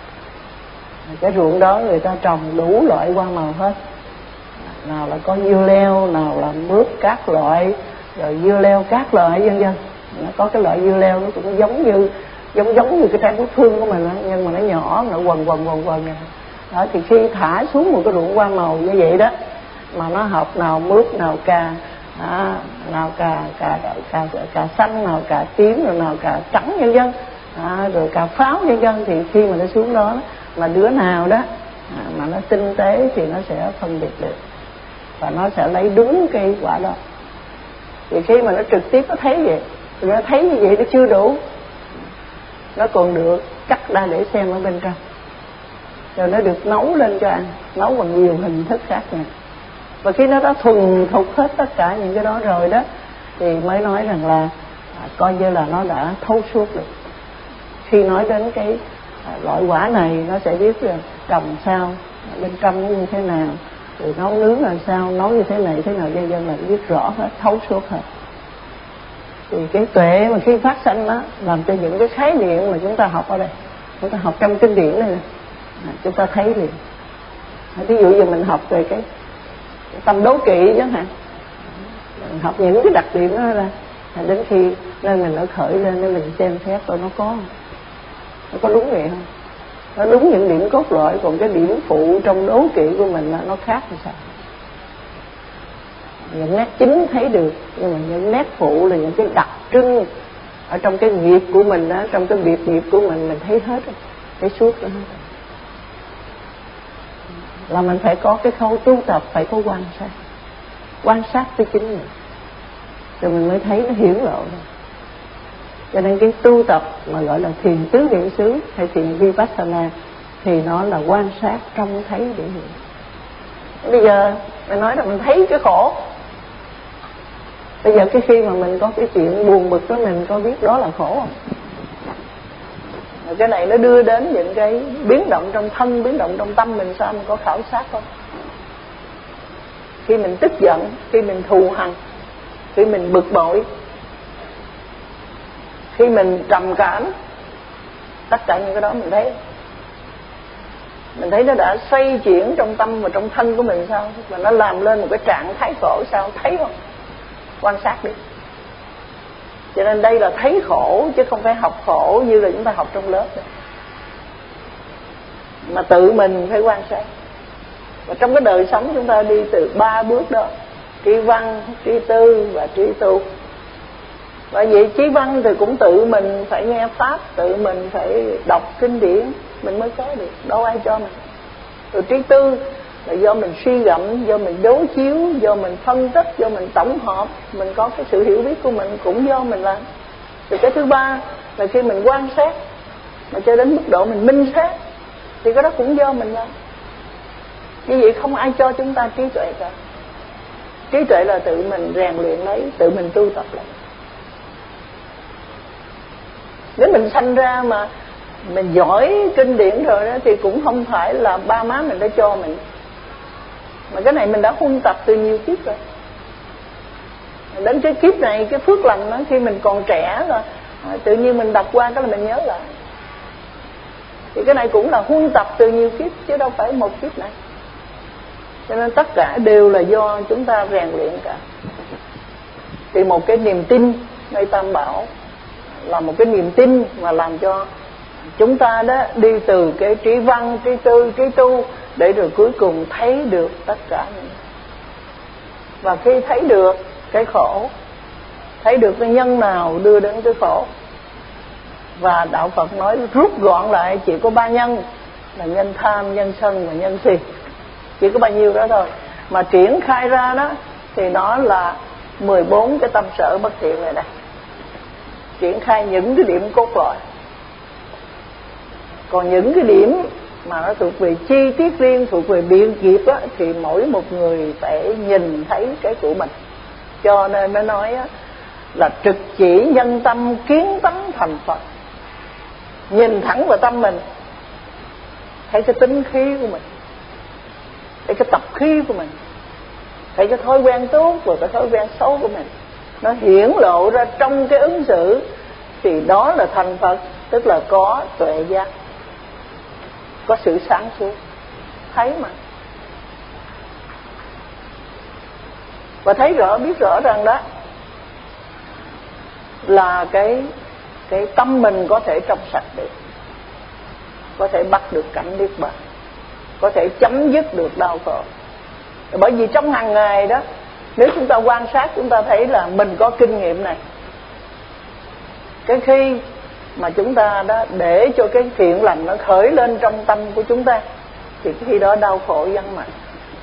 cái ruộng đó người ta trồng đủ loại hoa màu hết, nào là có dưa leo, nào là mướp các loại, rồi dưa leo các loại vân vân. Nó có cái loại dưa leo nó cũng giống như giống giống như cái trái mướp hương của mình đó, nhưng mà nó nhỏ, nó quần quần quần quần này. Đó, thì khi thả xuống một cái ruộng hoa màu như vậy đó, mà nó học nào mướp, nào cà, à, nào cà cà, cà cà cà xanh, nào cà tím, rồi nào cà trắng vân vân, à, rồi cà pháo vân vân, thì khi mà nó xuống đó mà đứa nào đó à, mà nó tinh tế thì nó sẽ phân biệt được và nó sẽ lấy đúng cái quả đó. Thì khi mà nó trực tiếp nó thấy vậy, thì nó thấy như vậy nó chưa đủ, nó còn được cắt ra để xem ở bên trong, rồi nó được nấu lên cho ăn, nấu bằng nhiều hình thức khác nhau. Và khi nó đã thuần thục hết tất cả những cái đó rồi đó, thì mới nói rằng là à, coi như là nó đã thấu suốt được. Khi nói đến cái à, loại quả này, nó sẽ biết là trồng sao, bên trong nó như thế nào, rồi nấu nướng là sao, nấu như thế này thế nào vân vân, là biết rõ hết, thấu suốt hết. Thì cái tuệ mà khi phát sanh đó làm cho những cái khái niệm mà chúng ta học ở đây, chúng ta học trong kinh điển này, này chúng ta thấy liền. Ví dụ như mình học về cái, cái tâm đố kỵ chẳng hạn, mình học những cái đặc điểm đó ra, đến khi nên mình nó khởi lên để mình xem xét coi nó có nó có đúng vậy không, nó đúng những điểm cốt lõi. Còn cái điểm phụ trong đố kỵ của mình là nó khác thì sao? Những nét chính thấy được, nhưng mà những nét phụ là những cái đặc trưng ở trong cái nghiệp của mình đó, trong cái biệt nghiệp của mình mình thấy hết, thấy suốt đó hết. Là mình phải có cái khâu tu tập, phải có quan sát, quan sát với chính mình, rồi mình mới thấy nó hiển lộ rồi. Cho nên cái tu tập mà gọi là thiền tứ niệm xứ hay thiền vipassana thì nó là quan sát trông thấy để hiểu. Bây giờ mình nói là mình thấy cái khổ, bây giờ cái khi mà mình có cái chuyện buồn bực đó, mình có biết đó là khổ không? Rồi cái này nó đưa đến những cái biến động trong thân, biến động trong tâm mình, sao mình có khảo sát không? Khi mình tức giận, khi mình thù hằn, khi mình bực bội, khi mình trầm cảm, tất cả những cái đó mình thấy. Mình thấy nó đã xoay chuyển trong tâm và trong thân của mình sao? Mà nó làm lên một cái trạng thái khổ sao? Thấy không? Quan sát đi. Cho nên đây là thấy khổ, chứ không phải học khổ như là chúng ta học trong lớp đó. Mà tự mình phải quan sát. Và trong cái đời sống chúng ta đi từ ba bước đó: trí văn, trí tư và trí tu. Bởi vậy chí văn thì cũng tự mình phải nghe pháp, tự mình phải đọc kinh điển mình mới có được, đâu ai cho mình. Rồi trí tư là do mình suy gẫm, do mình đối chiếu, do mình phân tích, do mình tổng hợp, mình có cái sự hiểu biết của mình cũng do mình làm. Rồi cái thứ ba là khi mình quan sát mà cho đến mức độ mình minh sát thì cái đó cũng do mình làm. Như vậy không ai cho chúng ta trí tuệ cả. Trí tuệ là tự mình rèn luyện lấy, tự mình tu tập lấy. Nếu mình sanh ra mà mình giỏi kinh điển rồi đó thì cũng không phải là ba má mình đã cho mình, mà cái này mình đã huân tập từ nhiều kiếp rồi. Đến cái kiếp này, cái phước lành đó, khi mình còn trẻ là tự nhiên mình đọc qua cái là mình nhớ lại. Thì cái này cũng là huân tập từ nhiều kiếp chứ đâu phải một kiếp này. Cho nên tất cả đều là do chúng ta rèn luyện cả. Thì một cái niềm tin nơi Tam Bảo là một cái niềm tin mà làm cho chúng ta đó đi từ cái trí văn, trí tư, trí tu để rồi cuối cùng thấy được tất cả những. Và khi thấy được cái khổ, thấy được cái nhân nào đưa đến cái khổ, và đạo Phật nói rút gọn lại chỉ có ba nhân là nhân tham, nhân sân và nhân si, chỉ có bao nhiêu đó thôi, mà triển khai ra đó thì nó là mười bốn cái tâm sở bất thiện này đây, triển khai những cái điểm cốt lõi. Còn những cái điểm mà nó thuộc về chi tiết riêng, thuộc về biện nghiệp á, thì mỗi một người phải nhìn thấy cái của mình. Cho nên nó nói á, là trực chỉ nhân tâm kiến tánh thành Phật. Nhìn thẳng vào tâm mình, thấy cái tính khí của mình, thấy cái tập khí của mình, thấy cái thói quen tốt và cái thói quen xấu của mình, nó hiển lộ ra trong cái ứng xử, thì đó là thành Phật, tức là có tuệ giác, có sự sáng suốt, thấy mà. Và thấy rõ, biết rõ rằng đó là cái cái tâm mình có thể trong sạch được, có thể bắt được cảnh niết bàn, có thể chấm dứt được đau khổ. Bởi vì trong hàng ngày đó, nếu chúng ta quan sát, chúng ta thấy là mình có kinh nghiệm này. Cái khi mà chúng ta đó để cho cái thiện lành nó khởi lên trong tâm của chúng ta, thì khi đó đau khổ vắng mặt.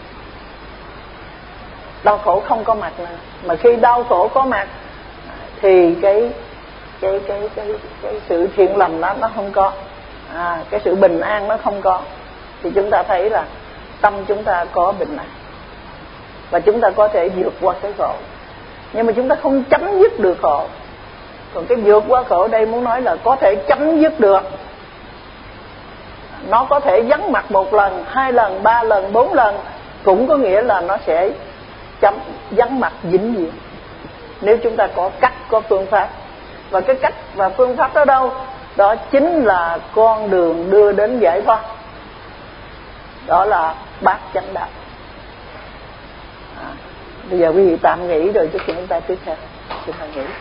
Đau khổ không có mặt nữa. Mà khi đau khổ có mặt thì cái cái cái cái cái sự thiện lành đó nó không có, à, cái sự bình an nó không có, thì chúng ta thấy là tâm chúng ta có bình an và chúng ta có thể vượt qua cái khổ. Nhưng mà chúng ta không chấm dứt được khổ. Còn cái vượt qua khổ đây muốn nói là có thể chấm dứt được. Nó có thể vắng mặt một lần, hai lần, ba lần, bốn lần, cũng có nghĩa là nó sẽ chấm vắng mặt vĩnh viễn, nếu chúng ta có cách, có phương pháp. Và cái cách và phương pháp đó đâu? Đó chính là con đường đưa đến giải thoát. Đó là bát chánh đạo. À, bây giờ quý vị tạm nghỉ rồi trước khi chúng ta tiếp theo. Chúng ta nghỉ.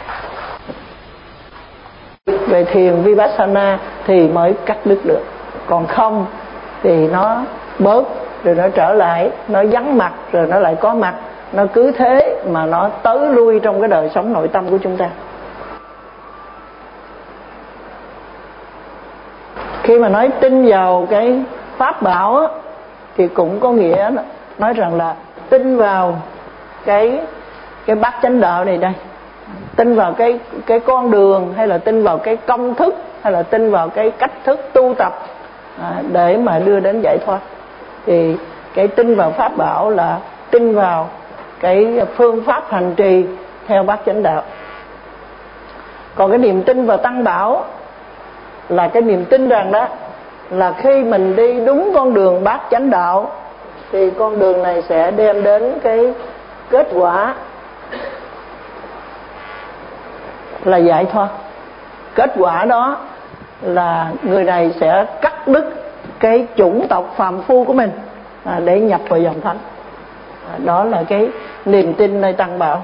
Về thiền Vipassana thì mới cắt đứt được. Còn không thì nó bớt rồi nó trở lại, nó vắng mặt rồi nó lại có mặt. Nó cứ thế mà nó tới lui trong cái đời sống nội tâm của chúng ta. Khi mà nói tin vào cái pháp bảo á, thì cũng có nghĩa nói rằng là tin vào cái cái bát chánh đạo này đây, tin vào cái cái con đường, hay là tin vào cái công thức, hay là tin vào cái cách thức tu tập à, để mà đưa đến giải thoát. Thì cái tin vào pháp bảo là tin vào cái phương pháp hành trì theo bát chánh đạo. Còn cái niềm tin vào tăng bảo là cái niềm tin rằng đó là khi mình đi đúng con đường bát chánh đạo thì con đường này sẽ đem đến cái kết quả là giải thoát. Kết quả đó là người này sẽ cắt đứt cái chủng tộc phàm phu của mình à, để nhập vào dòng thánh. À, đó là cái niềm tin nơi tăng bảo.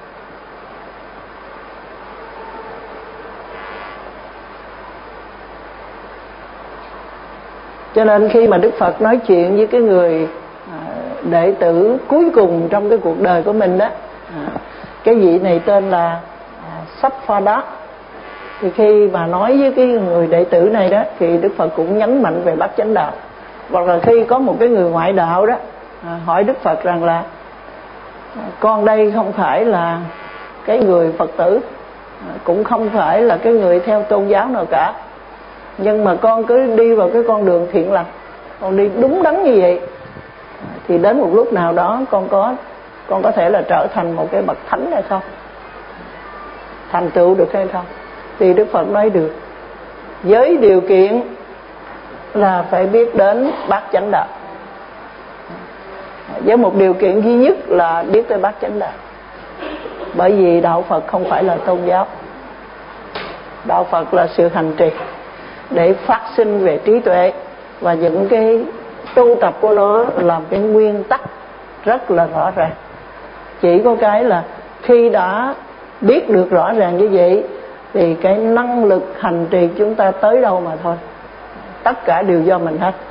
Cho nên khi mà Đức Phật nói chuyện với cái người à, đệ tử cuối cùng trong cái cuộc đời của mình đó, à, cái vị này tên là à, Sappha. Thì khi mà nói với cái người đệ tử này đó thì Đức Phật cũng nhấn mạnh về bát chánh đạo. Hoặc là khi có một cái người ngoại đạo đó hỏi Đức Phật rằng là con đây không phải là cái người Phật tử, cũng không phải là cái người theo tôn giáo nào cả, nhưng mà con cứ đi vào cái con đường thiện lành, con đi đúng đắn như vậy, thì đến một lúc nào đó con có con có thể là trở thành một cái bậc thánh hay không, thành tựu được hay không? Thì Đức Phật nói được, với điều kiện là phải biết đến bát chánh đạo, với một điều kiện duy nhất là biết tới bát chánh đạo. Bởi vì đạo Phật không phải là tôn giáo, đạo Phật là sự hành trì để phát sinh về trí tuệ, và những cái tu tập của nó làm cái nguyên tắc rất là rõ ràng. Chỉ có cái là khi đã biết được rõ ràng như vậy thì cái năng lực hành trì chúng ta tới đâu mà thôi, tất cả đều do mình hết.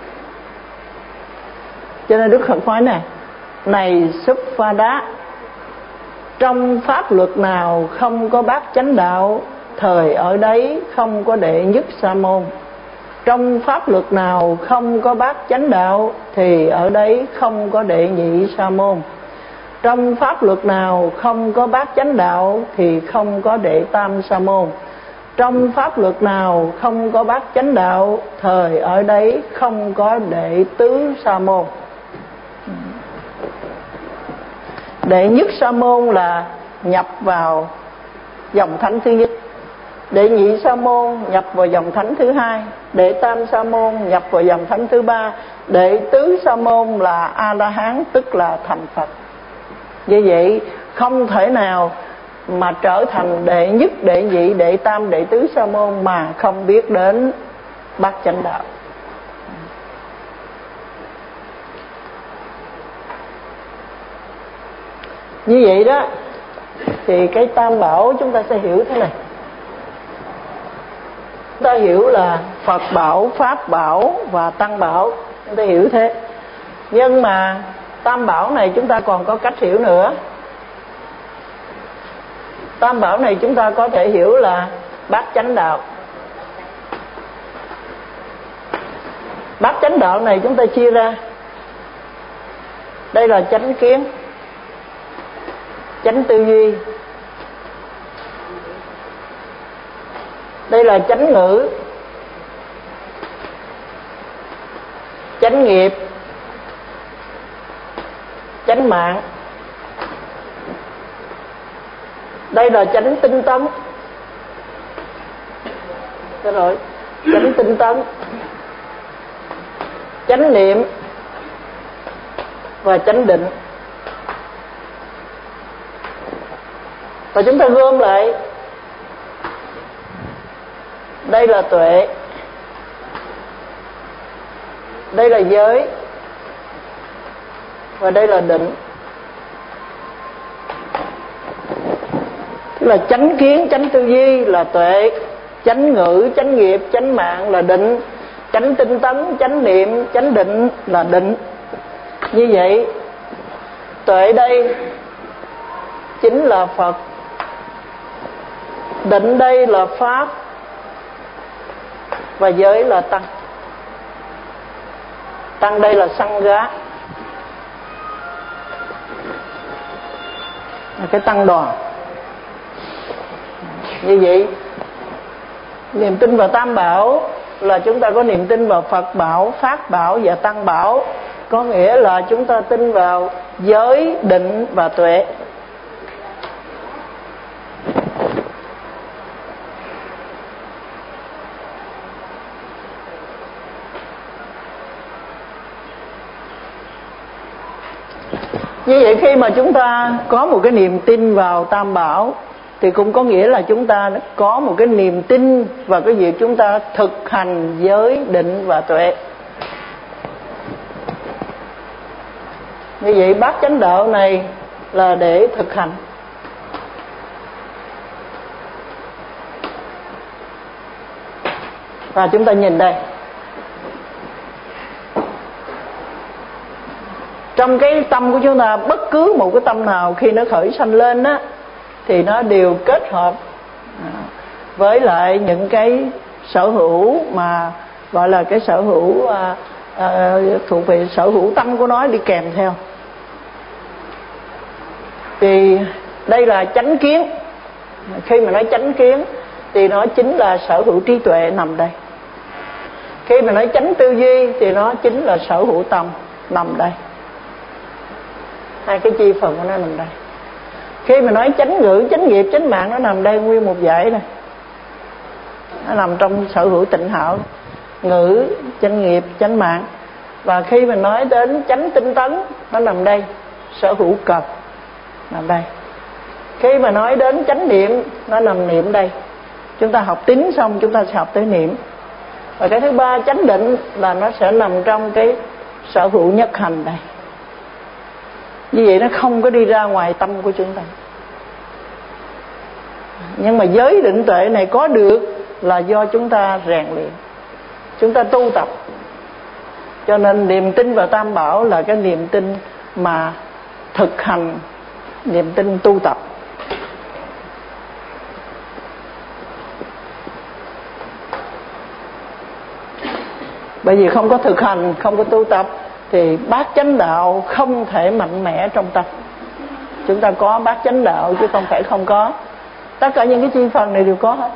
Cho nên Đức Phật nói này, này Sappha, trong pháp luật nào không có bát chánh đạo, thời ở đấy không có đệ nhất sa môn. Trong pháp luật nào không có bát chánh đạo, thì ở đấy không có đệ nhị sa môn. Trong pháp luật nào không có bát chánh đạo, thì không có đệ tam sa môn. Trong pháp luật nào không có bát chánh đạo, thời ở đấy không có đệ tứ sa môn. Đệ nhất sa môn là nhập vào dòng thánh thứ nhất, đệ nhị sa môn nhập vào dòng thánh thứ hai, đệ tam sa môn nhập vào dòng thánh thứ ba, đệ tứ sa môn là A La Hán, tức là thành Phật. Như vậy không thể nào mà trở thành đệ nhất, đệ nhị, đệ tam, đệ tứ sa môn mà không biết đến bát chánh đạo. Như vậy đó thì cái tam bảo chúng ta sẽ hiểu thế này. Chúng ta hiểu là Phật bảo, Pháp bảo và Tăng bảo, chúng ta hiểu thế. Nhưng mà tam bảo này chúng ta còn có cách hiểu nữa. Tam bảo này chúng ta có thể hiểu là bát chánh đạo. Bát chánh đạo này chúng ta chia ra. Đây là chánh kiến, chánh tư duy. Đây là chánh ngữ, chánh nghiệp, chánh mạng. Đây là chánh tinh tấn. Được rồi, chánh tinh tấn, chánh niệm và chánh định. Và chúng ta gom lại, đây là tuệ, đây là giới, và đây là định. Tức là chánh kiến, chánh tư duy là tuệ, chánh ngữ, chánh nghiệp, chánh mạng là định, chánh tinh tấn, chánh niệm, chánh định là định. Như vậy tuệ đây chính là Phật, định đây là Pháp, và giới là Tăng. Tăng đây là Sangha, cái tăng đoàn. Như vậy niềm tin vào tam bảo là chúng ta có niềm tin vào Phật bảo, Pháp bảo và Tăng bảo. Có nghĩa là chúng ta tin vào giới, định và tuệ. Như vậy khi mà chúng ta có một cái niềm tin vào tam bảo thì cũng có nghĩa là chúng ta có một cái niềm tin vào cái việc chúng ta thực hành giới, định và tuệ. Như vậy bát chánh đạo này là để thực hành. Và chúng ta nhìn đây, trong cái tâm của chúng ta, bất cứ một cái tâm nào khi nó khởi sanh lên á, thì nó đều kết hợp với lại những cái sở hữu mà gọi là cái sở hữu à, à, thuộc về sở hữu tâm của nó đi kèm theo. Thì đây là chánh kiến. Khi mà nói chánh kiến thì nó chính là sở hữu trí tuệ nằm đây. Khi mà nói chánh tư duy thì nó chính là sở hữu tâm nằm đây. Hai cái chi phần của nó nằm đây. Khi mà nói chánh ngữ, chánh nghiệp, chánh mạng, nó nằm đây nguyên một dãy này. Nó nằm trong sở hữu tịnh hảo. Ngữ, chánh nghiệp, chánh mạng. Và khi mà nói đến chánh tinh tấn, nó nằm đây, sở hữu cần nằm đây. Khi mà nói đến chánh niệm, nó nằm niệm đây. Chúng ta học tín xong chúng ta sẽ học tới niệm. Và cái thứ ba, chánh định, là nó sẽ nằm trong cái sở hữu nhất hành đây. Như vậy nó không có đi ra ngoài tâm của chúng ta. Nhưng mà giới định tuệ này có được là do chúng ta rèn luyện, chúng ta tu tập. Cho nên niềm tin vào Tam Bảo là cái niềm tin mà thực hành, niềm tin tu tập. Bởi vì không có thực hành, không có tu tập thì bát chánh đạo không thể mạnh mẽ trong tâm. Chúng ta có bát chánh đạo chứ không phải không có. Tất cả những cái chi phần này đều có hết.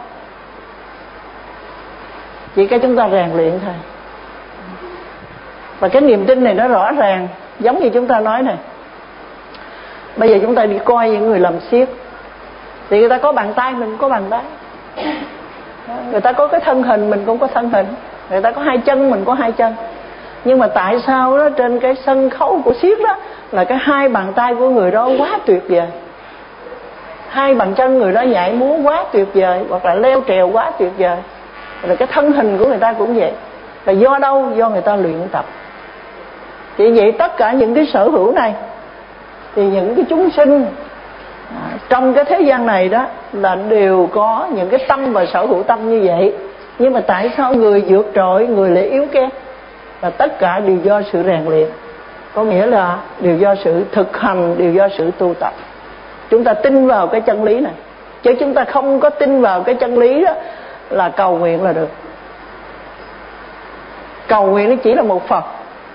Chỉ cái chúng ta rèn luyện thôi. Và cái niềm tin này nó rõ ràng. Giống như chúng ta nói này, bây giờ chúng ta đi coi những người làm xiếc thì người ta có bàn tay, mình cũng có bàn tay. Người ta có cái thân hình, mình cũng có thân hình. Người ta có hai chân, mình có hai chân. Nhưng mà tại sao đó trên cái sân khấu của xiếc đó là cái hai bàn tay của người đó quá tuyệt vời, hai bàn chân người đó nhảy múa quá tuyệt vời, hoặc là leo trèo quá tuyệt vời. Rồi cái thân hình của người ta cũng vậy. Là do đâu? Do người ta luyện tập. Chỉ vậy tất cả những cái sở hữu này thì những cái chúng sinh à, trong cái thế gian này đó là đều có những cái tâm và sở hữu tâm như vậy. Nhưng mà tại sao người vượt trội, người lại yếu kém? Và tất cả đều do sự rèn luyện. Có nghĩa là đều do sự thực hành, đều do sự tu tập. Chúng ta tin vào cái chân lý này. Chứ chúng ta không có tin vào cái chân lý đó là cầu nguyện là được. Cầu nguyện nó chỉ là một phần.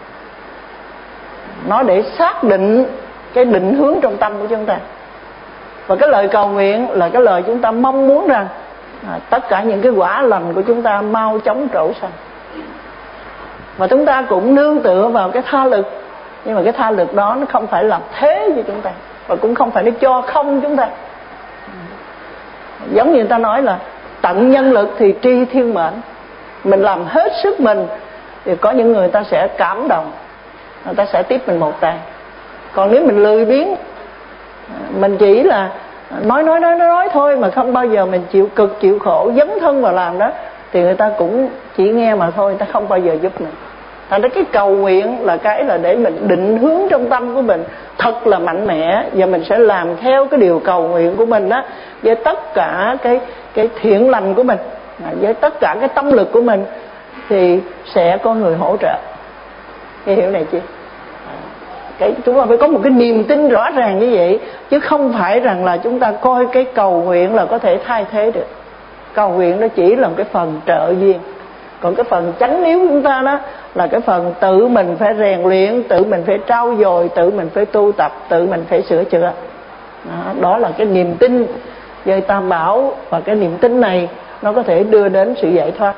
Nó để xác định cái định hướng trong tâm của chúng ta. Và cái lời cầu nguyện là cái lời chúng ta mong muốn rằng à, tất cả những cái quả lành của chúng ta mau chóng trổ sanh. Và chúng ta cũng nương tựa vào cái tha lực. Nhưng mà cái tha lực đó nó không phải làm thế cho chúng ta, và cũng không phải nó cho không chúng ta. Giống như người ta nói là tận nhân lực thì tri thiên mệnh. Mình làm hết sức mình thì có những người ta sẽ cảm động, người ta sẽ tiếp mình một tay. Còn nếu mình lười biếng, mình chỉ là nói nói nói nói thôi mà không bao giờ mình chịu cực chịu khổ dấn thân vào làm đó, thì người ta cũng chỉ nghe mà thôi, người ta không bao giờ giúp mình. Thành ra cái cầu nguyện là cái là để mình định hướng trong tâm của mình thật là mạnh mẽ, và mình sẽ làm theo cái điều cầu nguyện của mình đó, với tất cả cái cái thiện lành của mình, với tất cả cái tâm lực của mình, thì sẽ có người hỗ trợ. Nghe hiểu này chưa? Cái, chúng ta phải có một cái niềm tin rõ ràng như vậy, chứ không phải rằng là chúng ta coi cái cầu nguyện là có thể thay thế được. Cầu nguyện nó chỉ là một cái phần trợ duyên. Còn cái phần chánh yếu của chúng ta đó là cái phần tự mình phải rèn luyện, tự mình phải trau dồi, tự mình phải tu tập, tự mình phải sửa chữa. Đó, đó là cái niềm tin về Tam Bảo. Và cái niềm tin này nó có thể đưa đến sự giải thoát.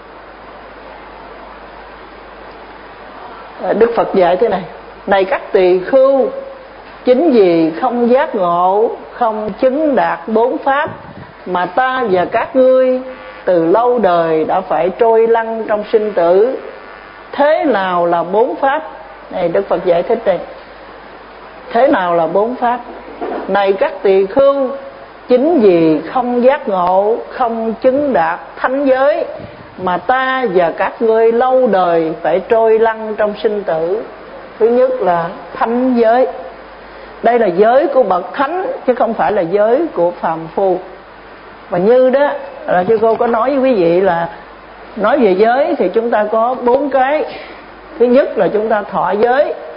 Đức Phật dạy thế này: này các tỳ khưu, chính vì không giác ngộ, không chứng đạt bốn pháp mà ta và các ngươi từ lâu đời đã phải trôi lăn trong sinh tử. Thế nào là bốn pháp? Này Đức Phật giải thích đây. Thế nào là bốn pháp? Này các tỳ khưu, chính vì không giác ngộ, không chứng đạt thánh giới mà ta và các ngươi lâu đời phải trôi lăn trong sinh tử. Thứ nhất là thánh giới. Đây là giới của bậc thánh chứ không phải là giới của phàm phu. Và như đó là sư cô có nói với quý vị là nói về giới thì chúng ta có bốn cái. Thứ nhất là chúng ta thọ giới.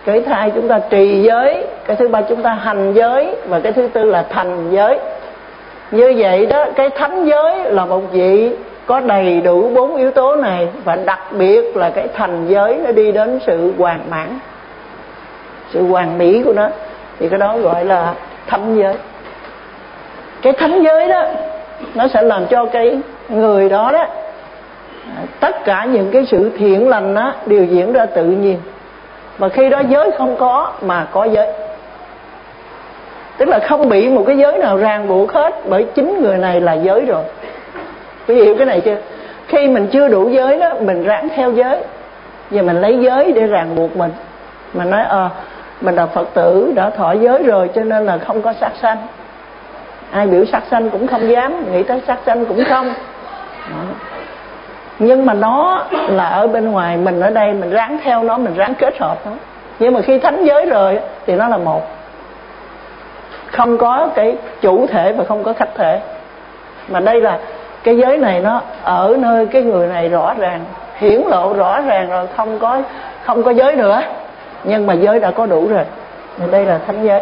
Cái thứ hai chúng ta trì giới, cái thứ ba chúng ta hành giới, và cái thứ tư là thành giới. Như vậy đó, cái thánh giới là một vị có đầy đủ bốn yếu tố này, và đặc biệt là cái thành giới nó đi đến sự hoàn mãn, sự hoàn mỹ của nó, thì cái đó gọi là thánh giới. Cái thánh giới đó nó sẽ làm cho cái người đó đó tất cả những cái sự thiện lành đó đều diễn ra tự nhiên, và khi đó giới không có mà có giới, tức là không bị một cái giới nào ràng buộc hết, bởi chính người này là giới rồi. Quý vị hiểu cái này chưa? Khi mình chưa đủ giới đó, mình ráng theo giới, và mình lấy giới để ràng buộc mình. Mình nói ờ à, mình là Phật tử đã thọ giới rồi, cho nên là không có sát sanh. Ai biểu sát sanh cũng không dám, nghĩ tới sát sanh cũng không. Đó. Nhưng mà nó là ở bên ngoài, mình ở đây mình ráng theo nó, mình ráng kết hợp nó. Nhưng mà khi thánh giới rồi thì nó là một, không có cái chủ thể và không có khách thể. Mà đây là cái giới này nó ở nơi cái người này rõ ràng, hiển lộ rõ ràng rồi, không có không có giới nữa, nhưng mà giới đã có đủ rồi. Đây là thánh giới.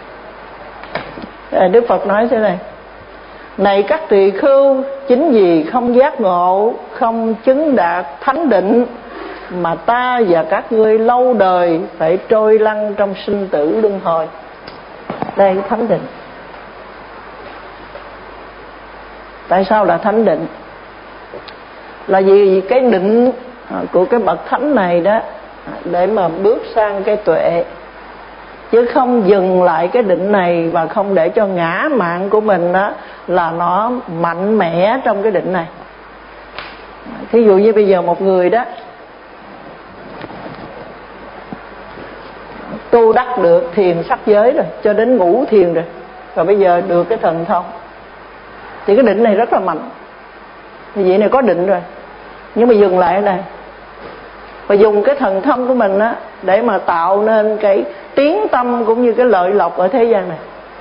Đức Phật nói thế này: này các tỳ khưu, chính vì không giác ngộ, không chứng đạt thánh định, mà ta và các ngươi lâu đời phải trôi lăn trong sinh tử luân hồi. Đây là thánh định. Tại sao là thánh định? Là vì cái định của cái bậc thánh này đó, để mà bước sang cái tuệ, chứ không dừng lại cái định này, và không để cho ngã mạn của mình đó là nó mạnh mẽ trong cái định này. Thí dụ như bây giờ một người đó tu đắc được thiền sắc giới rồi, cho đến ngũ thiền rồi, và bây giờ được cái thần thông, thì cái định này rất là mạnh. Thì vị này có định rồi, nhưng mà dừng lại ở đây, và dùng cái thần thông của mình á để mà tạo nên cái tiếng tâm cũng như cái lợi lộc ở thế gian này.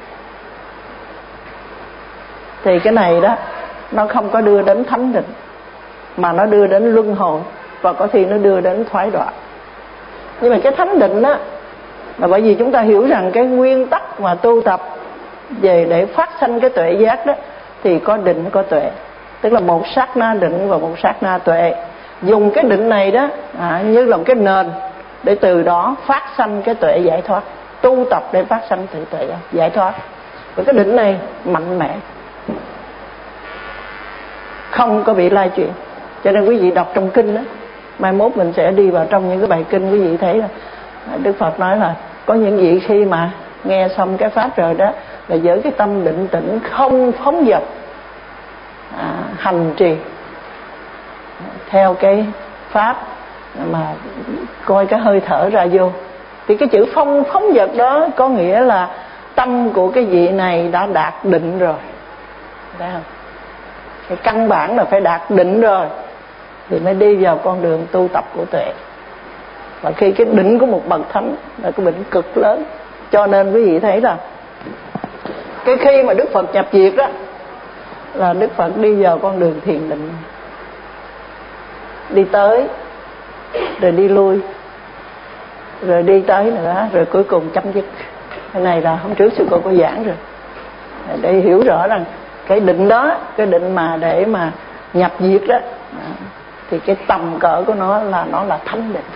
Thì cái này đó nó không có đưa đến thánh định, mà nó đưa đến luân hồi, và có khi nó đưa đến thoái đọa. Nhưng mà cái thánh định á là bởi vì chúng ta hiểu rằng cái nguyên tắc mà tu tập về để phát sanh cái tuệ giác đó, thì có định có tuệ, tức là một sát na định và một sát na tuệ. Dùng cái định này đó à, như là một cái nền để từ đó phát sanh cái tuệ giải thoát, tu tập để phát sanh tự tuệ giải thoát. Và cái định này mạnh mẽ, không có bị lai chuyển. Cho nên quý vị đọc trong kinh đó, mai mốt mình sẽ đi vào trong những cái bài kinh, quý vị thấy là Đức Phật nói là có những vị khi mà nghe xong cái pháp rồi đó, là giữ cái tâm định tĩnh, không phóng dật, à, hành trì theo cái pháp mà coi cái hơi thở ra vô. Thì cái chữ phong phóng dật đó có nghĩa là tâm của cái vị này đã đạt định rồi. Thấy không? Cái căn bản là phải đạt định rồi thì mới đi vào con đường tu tập của tuệ. Và khi cái định của một bậc thánh là cái định cực lớn. Cho nên quý vị thấy là cái khi mà Đức Phật nhập diệt đó, là Đức Phật đi vào con đường thiền định, đi tới rồi đi lui, rồi đi tới nữa, rồi cuối cùng chấm dứt. Cái này là hôm trước sư cô có giảng rồi, để hiểu rõ rằng cái định đó, cái định mà để mà nhập diệt đó, thì cái tầm cỡ của nó là nó là thánh định.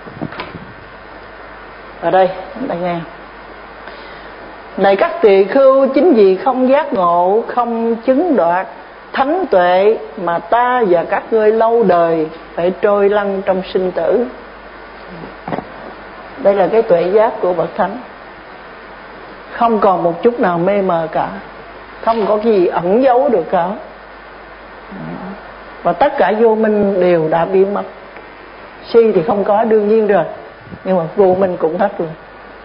Ở đây chúng ta nghe: này các tỳ khưu, chính vì không giác ngộ, không chứng đoạt thánh tuệ, mà ta và các ngươi lâu đời phải trôi lăn trong sinh tử. Đây là cái tuệ giác của bậc thánh, không còn một chút nào mê mờ cả, không có cái gì ẩn giấu được cả, và tất cả vô minh đều đã biến mất. Si thì không có, đương nhiên rồi, nhưng mà vô minh cũng hết rồi.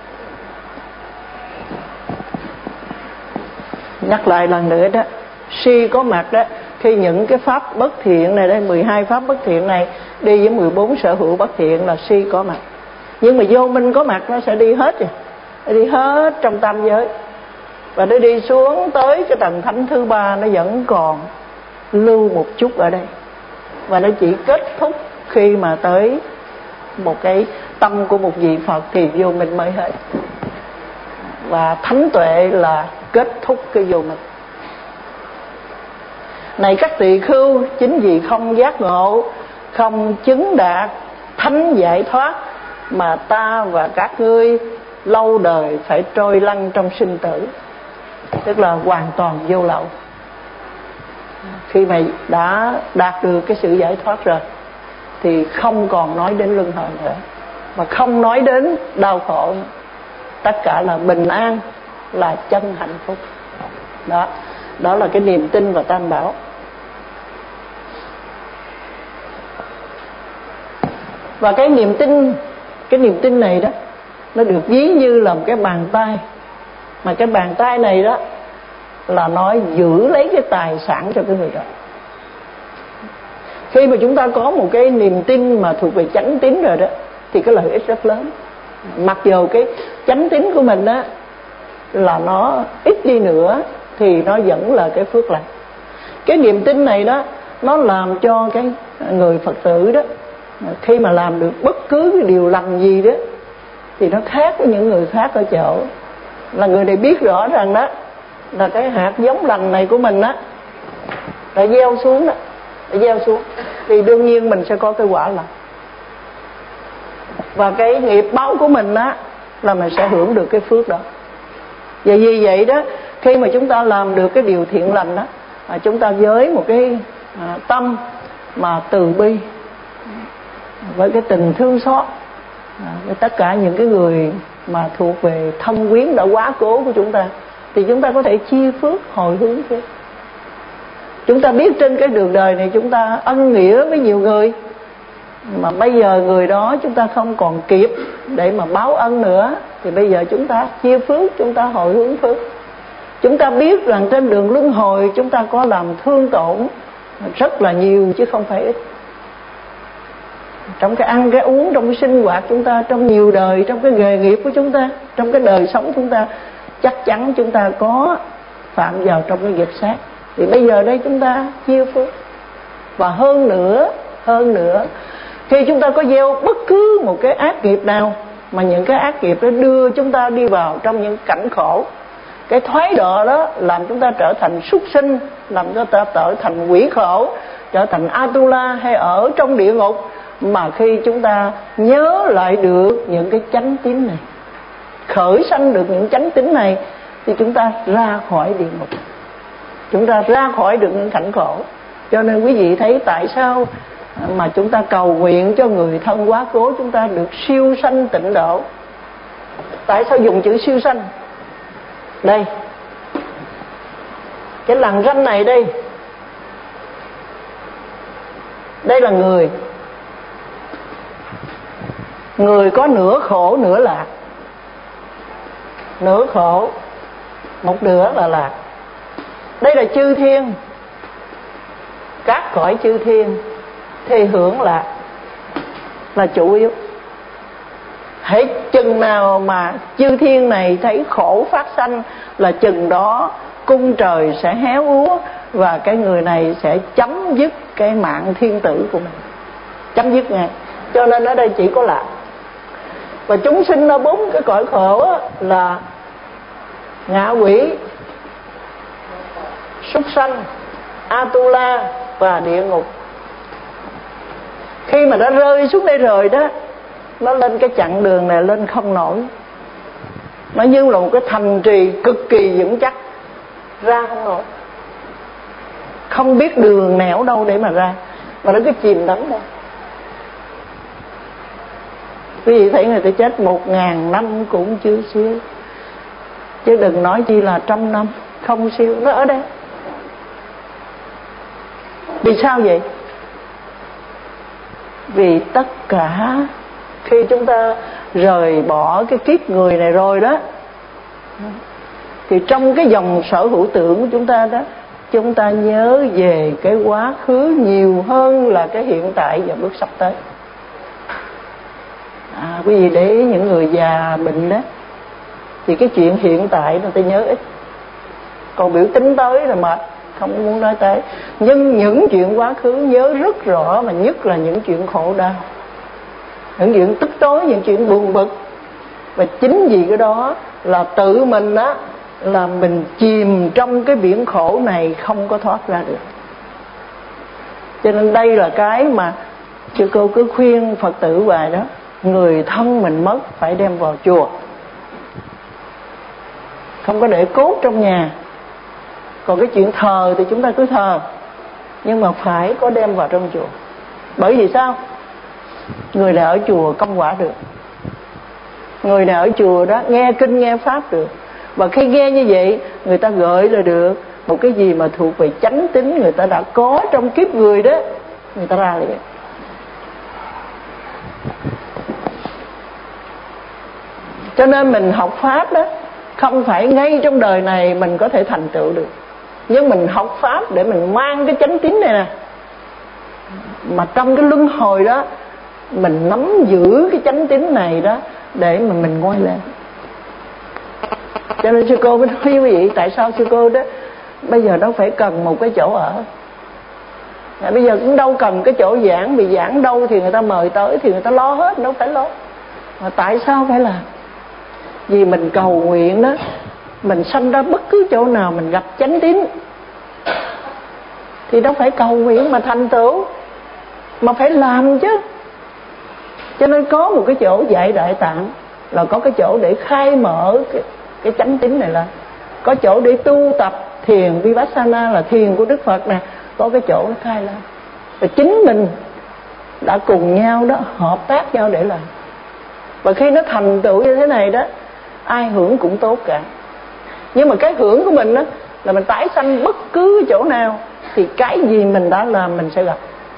Nhắc lại lần nữa đó, si có mặt đó khi những cái pháp bất thiện này, đây mười hai pháp bất thiện này đi với mười bốn sở hữu bất thiện, là si có mặt. Nhưng mà vô minh có mặt nó sẽ đi hết rồi, nó đi hết trong tam giới, và nó đi xuống tới cái tầng thánh thứ ba, nó vẫn còn lưu một chút ở đây, và nó chỉ kết thúc khi mà tới một cái tâm của một vị Phật thì vô minh mới hết. Và thánh tuệ là kết thúc cái vô minh. Này các tỳ khưu, chính vì không giác ngộ, không chứng đạt thánh giải thoát mà ta và các ngươi lâu đời phải trôi lăn trong sinh tử. Tức là hoàn toàn vô lậu. Khi mà đã đạt được cái sự giải thoát rồi thì không còn nói đến luân hồi nữa, mà không nói đến đau khổ nữa. Tất cả là bình an, là chân hạnh phúc. Đó, đó là cái niềm tin vào Tam Bảo. Và cái niềm tin, cái niềm tin này đó, nó được ví như là một cái bàn tay. Mà cái bàn tay này đó là nó giữ lấy cái tài sản cho cái người đó. Khi mà chúng ta có một cái niềm tin mà thuộc về chánh tín rồi đó thì cái lợi ích rất lớn. Mặc dù cái chánh tín của mình đó là nó ít đi nữa thì nó vẫn là cái phước lành. Cái niềm tin này đó nó làm cho cái người Phật tử đó khi mà làm được bất cứ cái điều lành gì đó thì nó khác với những người khác ở chỗ là người này biết rõ rằng đó là cái hạt giống lành này của mình đó đã gieo xuống đó, đã gieo xuống thì đương nhiên mình sẽ có cái quả lành. Và cái nghiệp báo của mình á là mình sẽ hưởng được cái phước đó. Và vì vậy đó, khi mà chúng ta làm được cái điều thiện lành đó, à, chúng ta với một cái à, tâm mà từ bi, với cái tình thương xót à, với tất cả những cái người mà thuộc về thân quyến đã quá cố của chúng ta, thì chúng ta có thể chia phước, hồi hướng phước. Chúng ta biết trên cái đường đời này chúng ta ân nghĩa với nhiều người, mà bây giờ người đó chúng ta không còn kịp để mà báo ân nữa, thì bây giờ chúng ta chia phước, chúng ta hồi hướng phước. Chúng ta biết rằng trên đường luân hồi chúng ta có làm thương tổn rất là nhiều chứ không phải ít. Trong cái ăn, cái uống, trong cái sinh hoạt chúng ta, trong nhiều đời, trong cái nghề nghiệp của chúng ta, trong cái đời sống chúng ta, chắc chắn chúng ta có phạm vào trong cái nghiệp sát. Thì bây giờ đây chúng ta chia phước. Và hơn nữa, hơn nữa khi chúng ta có gieo bất cứ một cái ác nghiệp nào, mà những cái ác nghiệp đó đưa chúng ta đi vào trong những cảnh khổ, cái thoái độ đó làm chúng ta trở thành súc sinh, làm cho ta trở thành quỷ khổ, trở thành Atula hay ở trong địa ngục. Mà khi chúng ta nhớ lại được những cái chánh tín này, khởi sanh được những chánh tín này, thì chúng ta ra khỏi địa ngục, chúng ta ra khỏi được những cảnh khổ. Cho nên quý vị thấy tại sao mà chúng ta cầu nguyện cho người thân quá cố chúng ta được siêu sanh tịnh độ. Tại sao dùng chữ siêu sanh? Đây, cái lằn ranh này đây, đây là người. Người có nửa khổ nửa lạc. Nửa khổ, một nửa là lạc. Đây là chư thiên, các cõi chư thiên thì hưởng lạc là chủ yếu. Hễ chừng nào mà chư thiên này thấy khổ phát sanh là chừng đó cung trời sẽ héo úa, và cái người này sẽ chấm dứt cái mạng thiên tử của mình, chấm dứt ngay. Cho nên ở đây chỉ có lạc. Và chúng sinh ở bốn cái cõi khổ là ngạ quỷ, súc sanh, Atula và địa ngục. Khi mà đã rơi xuống đây rồi đó, nó lên cái chặng đường này lên không nổi. Nó như là một cái thành trì cực kỳ vững chắc, ra không nổi, không biết đường nẻo đâu để mà ra, mà nó cứ chìm đắm thôi. Quý vị thấy người ta chết một ngàn năm cũng chưa siêu, chứ đừng nói chi là trăm năm không siêu. Nó ở đây. Vì sao vậy? Vì tất cả khi chúng ta rời bỏ cái kiếp người này rồi đó, thì trong cái dòng sở hữu tưởng của chúng ta đó, chúng ta nhớ về cái quá khứ nhiều hơn là cái hiện tại và bước sắp tới. À, quý vị để ý những người già bệnh đó, thì cái chuyện hiện tại người ta nhớ ít, còn biểu tính tới là mệt, không muốn nói tới. Nhưng những chuyện quá khứ nhớ rất rõ, mà nhất là những chuyện khổ đau. những chuyện tức tối, những chuyện buồn bực. Và chính vì cái đó là tự mình á, là mình chìm trong cái biển khổ này không có thoát ra được. Cho nên đây là cái mà sư cô cứ khuyên Phật tử hoài đó, người thân mình mất phải đem vào chùa, không có để cốt trong nhà. Còn cái chuyện thờ thì chúng ta cứ thờ, nhưng mà phải có đem vào trong chùa. Bởi vì sao? Người nào ở chùa công quả được, người nào ở chùa đó nghe kinh nghe pháp được. Và khi nghe như vậy, người ta gợi ra được một cái gì mà thuộc về chánh tín người ta đã có trong kiếp người đó, người ta ra liền. Cho nên mình học pháp đó, không phải ngay trong đời này mình có thể thành tựu được, nhưng mình học pháp để mình mang cái chánh tín này nè, mà trong cái luân hồi đó mình nắm giữ cái chánh tín này đó để mà mình ngoi lên. Cho nên sư cô mới nói với quý vị, tại sao sư cô đó bây giờ đâu phải cần một cái chỗ ở. À, bây giờ cũng đâu cần cái chỗ giảng, vì giảng đâu thì người ta mời tới thì người ta lo hết, đâu phải lo. Mà tại sao phải làm? Vì mình cầu nguyện đó, mình sanh ra bất cứ chỗ nào mình gặp chánh tín thì đâu phải cầu nguyện mà thành tựu, mà phải làm chứ. Cho nên có một cái chỗ dạy Đại Tạng là có cái chỗ để khai mở cái, cái chánh tín này lên. Có chỗ để tu tập thiền Vipassana là thiền của Đức Phật nè, có cái chỗ nó khai lên. Và chính mình đã cùng nhau đó, hợp tác nhau để làm. Và khi nó thành tựu như thế này đó, ai hưởng cũng tốt cả. Nhưng mà cái hưởng của mình đó là mình tái sanh bất cứ chỗ nào thì cái gì mình đã làm mình sẽ gặp.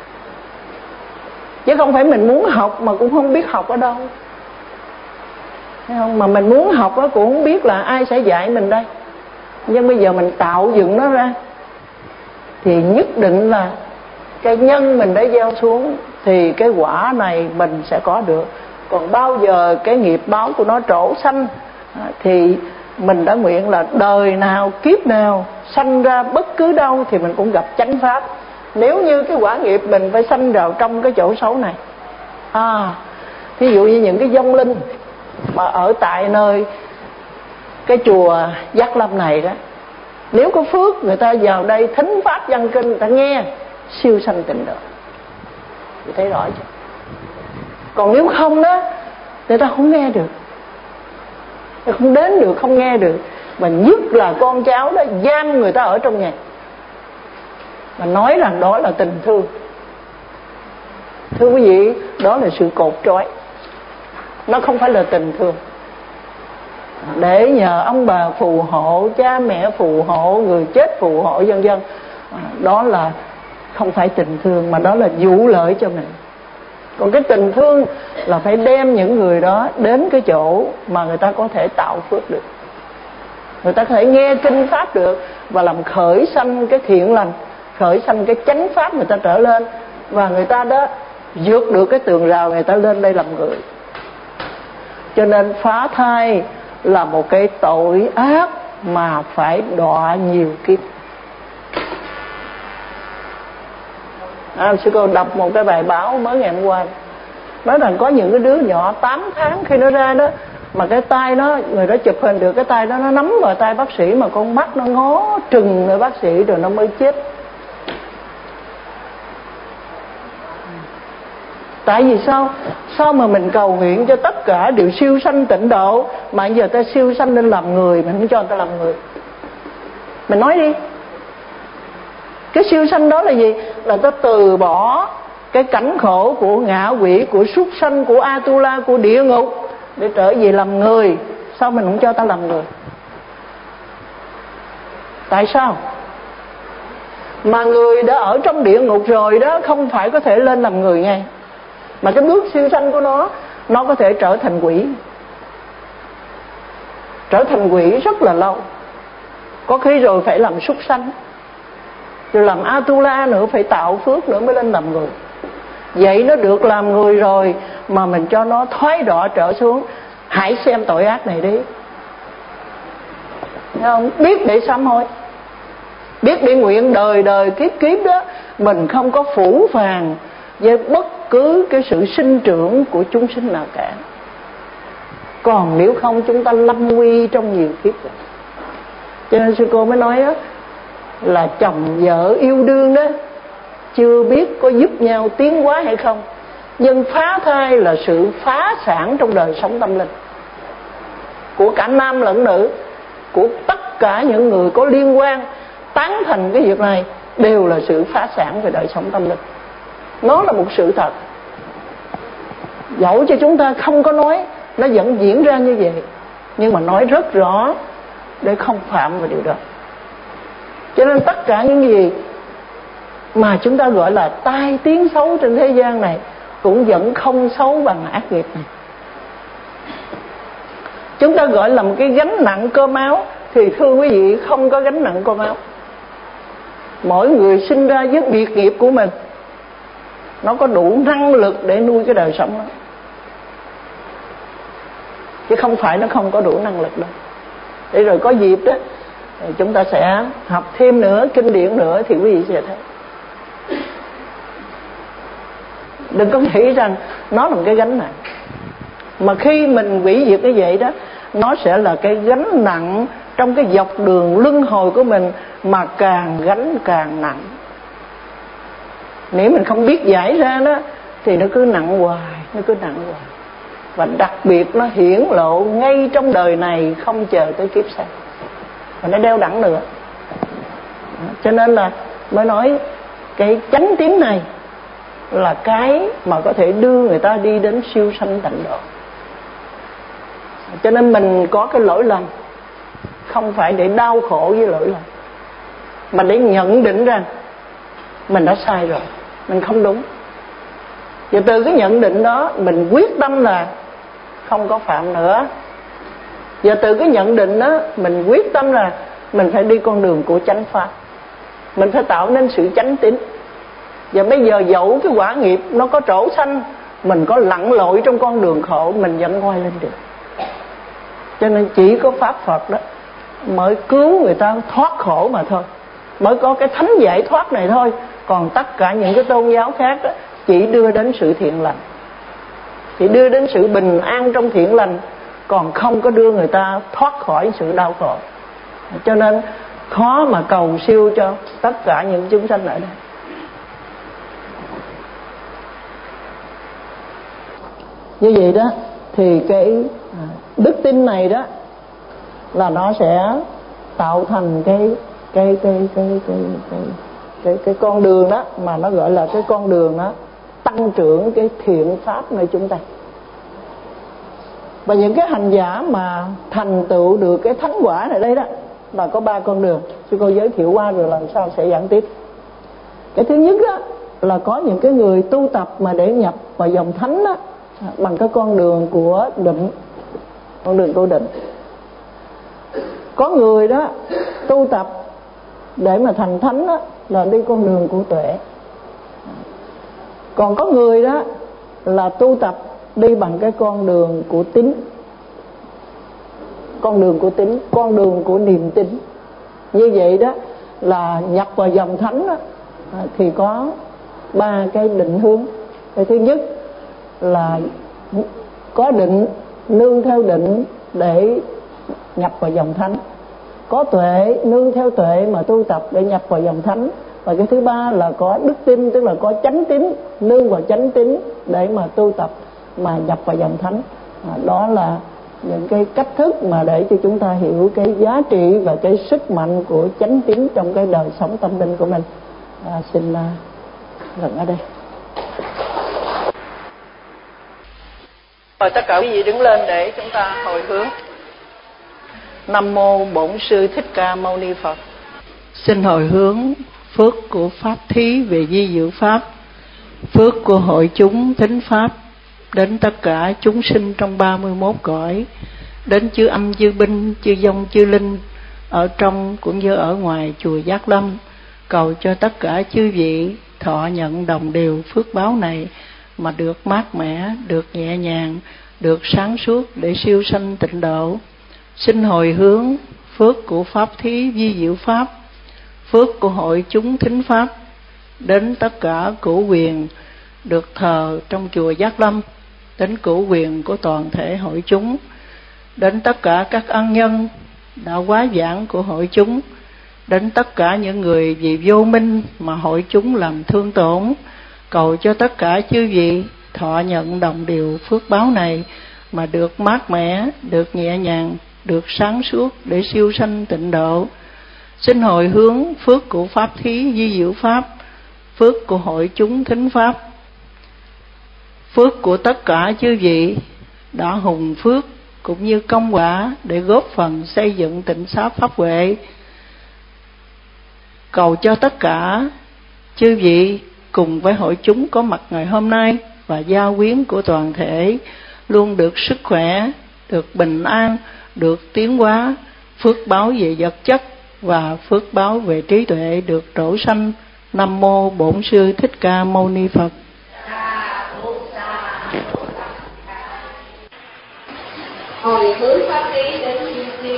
Chứ không phải mình muốn học mà cũng không biết học ở đâu, thấy không? Mà mình muốn học đó cũng không biết là ai sẽ dạy mình đây. Nhưng bây giờ mình tạo dựng nó ra thì nhất định là cái nhân mình đã gieo xuống thì cái quả này mình sẽ có được. Còn bao giờ cái nghiệp báo của nó trổ sanh thì mình đã nguyện là đời nào kiếp nào sanh ra bất cứ đâu thì mình cũng gặp chánh pháp. Nếu như cái quả nghiệp mình phải sanh vào trong cái chỗ xấu này, à, thí dụ như những cái vong linh mà ở tại nơi cái chùa Giác Lâm này đó, nếu có phước người ta vào đây thính pháp văn kinh, người ta nghe siêu sanh tịnh độ, thì thấy rõ chưa? Còn nếu không đó, người ta không nghe được, người không đến được, không nghe được. Mà nhất là con cháu đó giam người ta ở trong nhà, mà nói rằng đó là tình thương. Thưa quý vị, đó là sự cột trói, nó không phải là tình thương. Để nhờ ông bà phù hộ, cha mẹ phù hộ, người chết phù hộ, vân vân, đó là không phải tình thương, mà đó là vụ lợi cho mình. Còn cái tình thương là phải đem những người đó đến cái chỗ mà người ta có thể tạo phước được, người ta có thể nghe kinh pháp được, và làm khởi sanh cái thiện lành, khởi sanh cái chánh pháp, người ta trở lên, và người ta đó vượt được cái tường rào, người ta lên đây làm người. Cho nên phá thai là một cái tội ác mà phải đọa nhiều kiếp. À, sư cô đọc một cái bài báo mới ngày hôm qua, nói rằng có những cái đứa nhỏ tám tháng khi nó ra đó, mà cái tay nó, người đó chụp hình được cái tay đó nó nắm vào tay bác sĩ, mà con mắt nó ngó trừng nơi bác sĩ rồi nó mới chết. Tại vì sao? Sao mà mình cầu nguyện cho tất cả đều siêu sanh tịnh độ, mà giờ ta siêu sanh nên làm người, mình không cho người ta làm người? Mình nói đi. Cái siêu sanh đó là gì? Là ta từ bỏ cái cảnh khổ của ngạ quỷ, của súc sanh, của Atula, của địa ngục để trở về làm người. Sao mình không cho ta làm người? Tại sao? Mà người đã ở trong địa ngục rồi đó, không phải có thể lên làm người ngay. Mà cái bước siêu sanh của nó, nó có thể trở thành quỷ. Trở thành quỷ rất là lâu, có khi rồi phải làm súc sanh, rồi làm Atula nữa, phải tạo phước nữa mới lên làm người. Vậy nó được làm người rồi mà mình cho nó thoái đọa trở xuống. Hãy xem tội ác này đi, không? Biết để sám hối, biết để nguyện đời đời kiếp kiếp đó mình không có phủ phàng với bất cứ cái sự sinh trưởng của chúng sinh nào cả. Còn nếu không chúng ta lâm nguy trong nhiều kiếp rồi. Cho nên sư cô mới nói đó, là chồng vợ yêu đương đó chưa biết có giúp nhau tiến hóa hay không, nhưng phá thai là sự phá sản trong đời sống tâm linh của cả nam lẫn nữ, của tất cả những người có liên quan tán thành cái việc này, đều là sự phá sản về đời sống tâm linh. Nó là một sự thật, dẫu cho chúng ta không có nói, nó vẫn diễn ra như vậy, nhưng mà nói rất rõ để không phạm vào điều đó. Cho nên tất cả những gì mà chúng ta gọi là tai tiếng xấu trên thế gian này cũng vẫn không xấu bằng ác nghiệp này. Chúng ta gọi là một cái gánh nặng cơm áo, thì thưa quý vị, không có gánh nặng cơm áo. Mỗi người sinh ra với biệt nghiệp của mình, nó có đủ năng lực để nuôi cái đời sống đó, chứ không phải nó không có đủ năng lực đâu. Để rồi có dịp đó chúng ta sẽ học thêm nữa, kinh điển nữa, thì quý vị sẽ thấy. Đừng có nghĩ rằng nó là một cái gánh nặng, mà khi mình hủy diệt như vậy đó, nó sẽ là cái gánh nặng trong cái dọc đường luân hồi của mình, mà càng gánh càng nặng. Nếu mình không biết giải ra đó thì nó cứ nặng hoài, nó cứ nặng hoài. Và đặc biệt nó hiển lộ ngay trong đời này, không chờ tới kiếp sau, và nó đeo đẳng nữa. Cho nên là mới nói cái chánh tín này là cái mà có thể đưa người ta đi đến siêu sanh tịnh độ. Cho nên mình có cái lỗi lầm, không phải để đau khổ với lỗi lầm, mà để nhận định rằng mình đã sai rồi, mình không đúng. Và từ cái nhận định đó mình quyết tâm là không có phạm nữa. Và từ cái nhận định đó mình quyết tâm là mình phải đi con đường của chánh pháp, mình phải tạo nên sự chánh tín. Và bây giờ dẫu cái quả nghiệp nó có trổ sanh, mình có lặn lội trong con đường khổ, mình vẫn quay lên được. Cho nên chỉ có Pháp Phật đó mới cứu người ta thoát khổ mà thôi, mới có cái thánh giải thoát này thôi. Còn tất cả những cái tôn giáo khác đó chỉ đưa đến sự thiện lành, chỉ đưa đến sự bình an trong thiện lành, còn không có đưa người ta thoát khỏi sự đau khổ. Cho nên khó mà cầu siêu cho tất cả những chúng sanh ở đây. Như vậy đó thì cái đức tin này đó là nó sẽ tạo thành cái cái cái cái cái cái cái, cái con đường đó, mà nó gọi là cái con đường đó tăng trưởng cái thiện pháp nơi chúng ta. Và những cái hành giả mà thành tựu được cái thánh quả này đây đó là có ba con đường. Sư cô giới thiệu qua rồi lần sau sẽ giảng tiếp. Cái thứ nhất đó là có những cái người tu tập mà để nhập vào dòng thánh đó bằng cái con đường của định, con đường tu định. Có người đó tu tập để mà thành thánh đó là đi con đường của tuệ. Còn có người đó là tu tập đi bằng cái con đường của tín, con đường của tín, con đường của niềm tin. Như vậy đó là nhập vào dòng thánh đó, thì có ba cái định hướng. Cái thứ nhất là có định, nương theo định để nhập vào dòng thánh. Có tuệ, nương theo tuệ mà tu tập để nhập vào dòng thánh. Và cái thứ ba là có đức tin, tức là có chánh tín, nương vào chánh tín để mà tu tập mà nhập vào dòng thánh. À, đó là những cái cách thức mà để cho chúng ta hiểu cái giá trị và cái sức mạnh của chánh tín trong cái đời sống tâm linh của mình. À, xin uh, lần ở đây. Mời tất cả quý vị đứng lên để chúng ta hồi hướng. Nam mô Bổn Sư Thích Ca Mâu Ni Phật. Xin hồi hướng phước của pháp thí về di diệu pháp, phước của hội chúng thính pháp đến tất cả chúng sinh trong ba mươi mốt cõi, đến chư âm chư binh chư vong chư linh ở trong cũng như ở ngoài chùa Giác Lâm, cầu cho tất cả chư vị thọ nhận đồng đều phước báo này mà được mát mẻ, được nhẹ nhàng, được sáng suốt để siêu sanh tịnh độ. Xin hồi hướng phước của pháp thí vi diệu pháp, phước của hội chúng thính pháp đến tất cả cửu quyền được thờ trong chùa Giác Lâm, đến cửu quyền của toàn thể hội chúng, đến tất cả các ân nhân đã quá giảng của hội chúng, đến tất cả những người vì vô minh mà hội chúng làm thương tổn, cầu cho tất cả chư vị thọ nhận đồng điều phước báo này mà được mát mẻ, được nhẹ nhàng, được sáng suốt để siêu sanh tịnh độ. Xin hồi hướng phước của Pháp Thí Di Diệu Pháp, phước của hội chúng thính Pháp, phước của tất cả chư vị đã hùng phước cũng như công quả để góp phần xây dựng tịnh xá Pháp Huệ. Cầu cho tất cả chư vị cùng với hội chúng có mặt ngày hôm nay và gia quyến của toàn thể luôn được sức khỏe, được bình an, được tiến hóa, phước báo về vật chất và phước báo về trí tuệ được trổ sanh. Nam mô Bổn Sư Thích Ca Mâu Ni Phật.
Hồi hướng pháp lý đến chư thiên,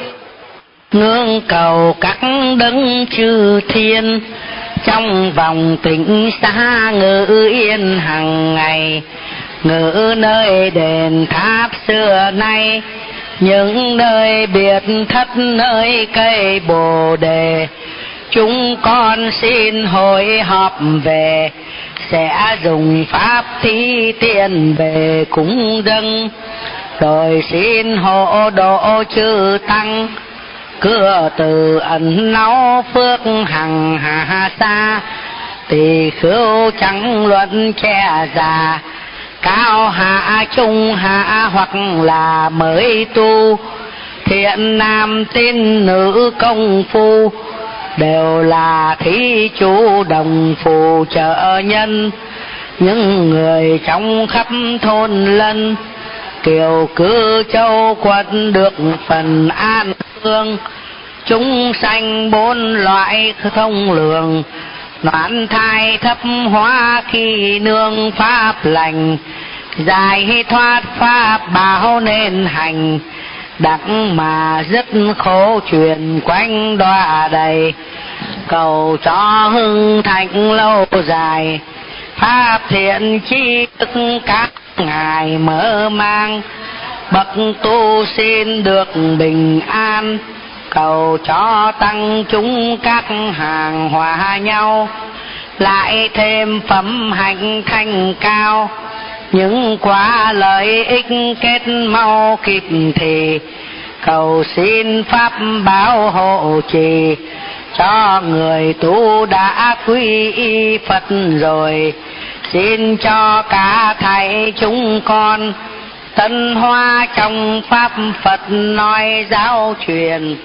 ngưỡng cầu các đấng chư thiên trong vòng tịnh xá ngự yên hằng ngày, ngự nơi đền tháp xưa nay, những nơi biệt thất nơi cây bồ đề. Chúng con xin hội họp về, sẽ dùng pháp thí tiền về cúng dâng, rồi xin hộ độ chư tăng, cửa từ ẩn náu phước hằng hà xa. Tỳ khưu chẳng luận che già, cao hạ trung hạ hoặc là mới tu, thiện nam tín nữ công phu, đều là thí chủ đồng phù trợ nhân. Những người trong khắp thôn lân, kiều cư châu quận được phần an hương. Chúng sanh bốn loại thông lường, noãn thai thấp hóa khi nương pháp lành. Giải thoát pháp bảo nên hành, đặng mà dứt khổ truyền quanh đọa đầy. Cầu cho hưng thịnh lâu dài, pháp thiện chi thức các ngài mở mang. Bậc tu xin được bình an, cầu cho tăng chúng các hàng hòa nhau. Lại thêm phẩm hạnh thanh cao, những quả lợi ích kết mau kịp thì. Cầu xin pháp bảo hộ trì, cho người tu đã quy y Phật rồi. Xin cho cả thầy chúng con tân hoa trong pháp Phật nói giáo truyền.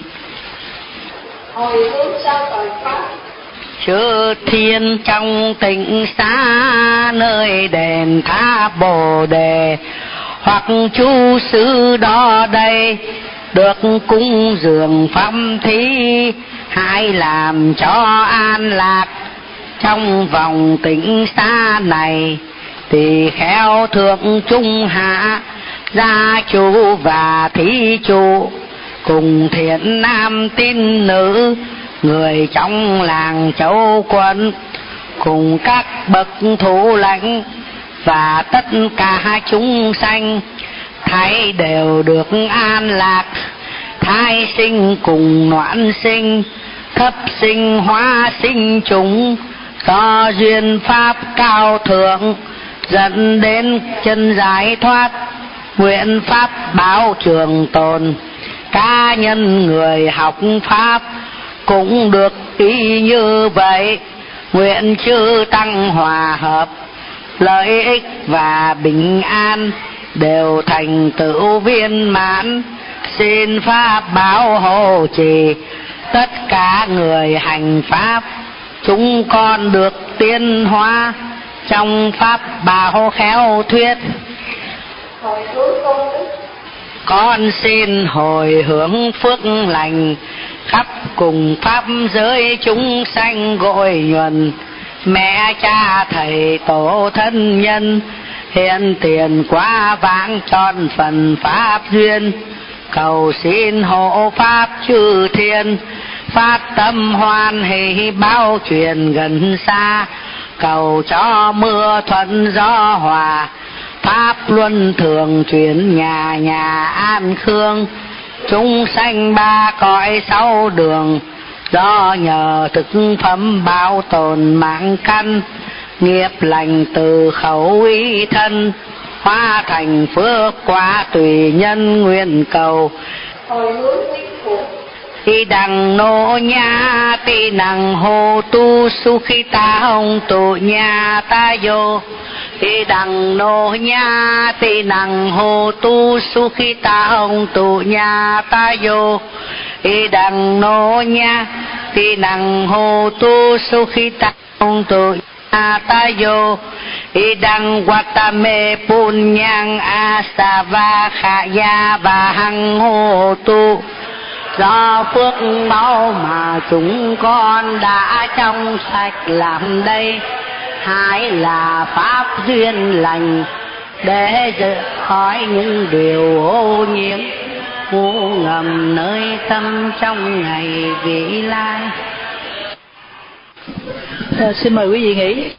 hồi hướng sao tội pháp,
Chư thiên trong tịnh xá nơi đền tháp Bồ Đề, hoặc chú sư đó đây được cúng dường pháp thí, hãy làm cho an lạc trong vòng tịnh xá này. Tỳ kheo thượng trung hạ, gia chủ và thí chủ, cùng thiện nam tín nữ, người trong làng châu quận, cùng các bậc thủ lãnh và tất cả chúng sanh, thấy đều được an lạc. Thai sinh cùng noãn sinh, thấp sinh hóa sinh chúng, do duyên pháp cao thượng dẫn đến chân giải thoát. Nguyện pháp báo trường tồn, cá nhân người học pháp cũng được ý như vậy. Nguyện chư tăng hòa hợp, lợi ích và bình an đều thành tựu viên mãn. Xin pháp bảo hộ trì tất cả người hành pháp, chúng con được tiến hóa trong pháp bảo khéo thuyết.
hồi hướng công đức,
Con xin hồi hướng phước lành khắp cùng pháp giới chúng sanh gội nhuần. Mẹ cha thầy tổ thân nhân, hiện tiền quá vãng tròn phần pháp duyên. Cầu xin hộ pháp chư thiên, phát tâm hoan hỷ báo truyền gần xa. cầu cho mưa thuận gió hòa, pháp luân thường chuyển nhà nhà an khương. Chúng sanh ba cõi sáu đường, do nhờ thực phẩm bảo tồn mạng căn. Nghiệp lành từ khẩu ý thân, hóa thành phước quả tùy nhân nguyện cầu.
Hồi hướng tích phục.
Khi đằng nô nha ti năng hô tu su khi ta hồng tụ nhà ta vô. Khi đằng nô nha ti năng hô tu su khi ta hồng tụ nhà ta vô. Khi đằng nô nha ti năng hô tu su khi ta hồng tụ nhà ta vô. Khi đằng watame punyang asava khaya và hằng hô tu. Do phước máu mà chúng con đã trong sạch làm đây, hai là pháp duyên lành để rời khỏi những điều ô nhiễm ngu ngầm nơi tâm trong ngày vị lai.
À, xin mời quý vị nghỉ.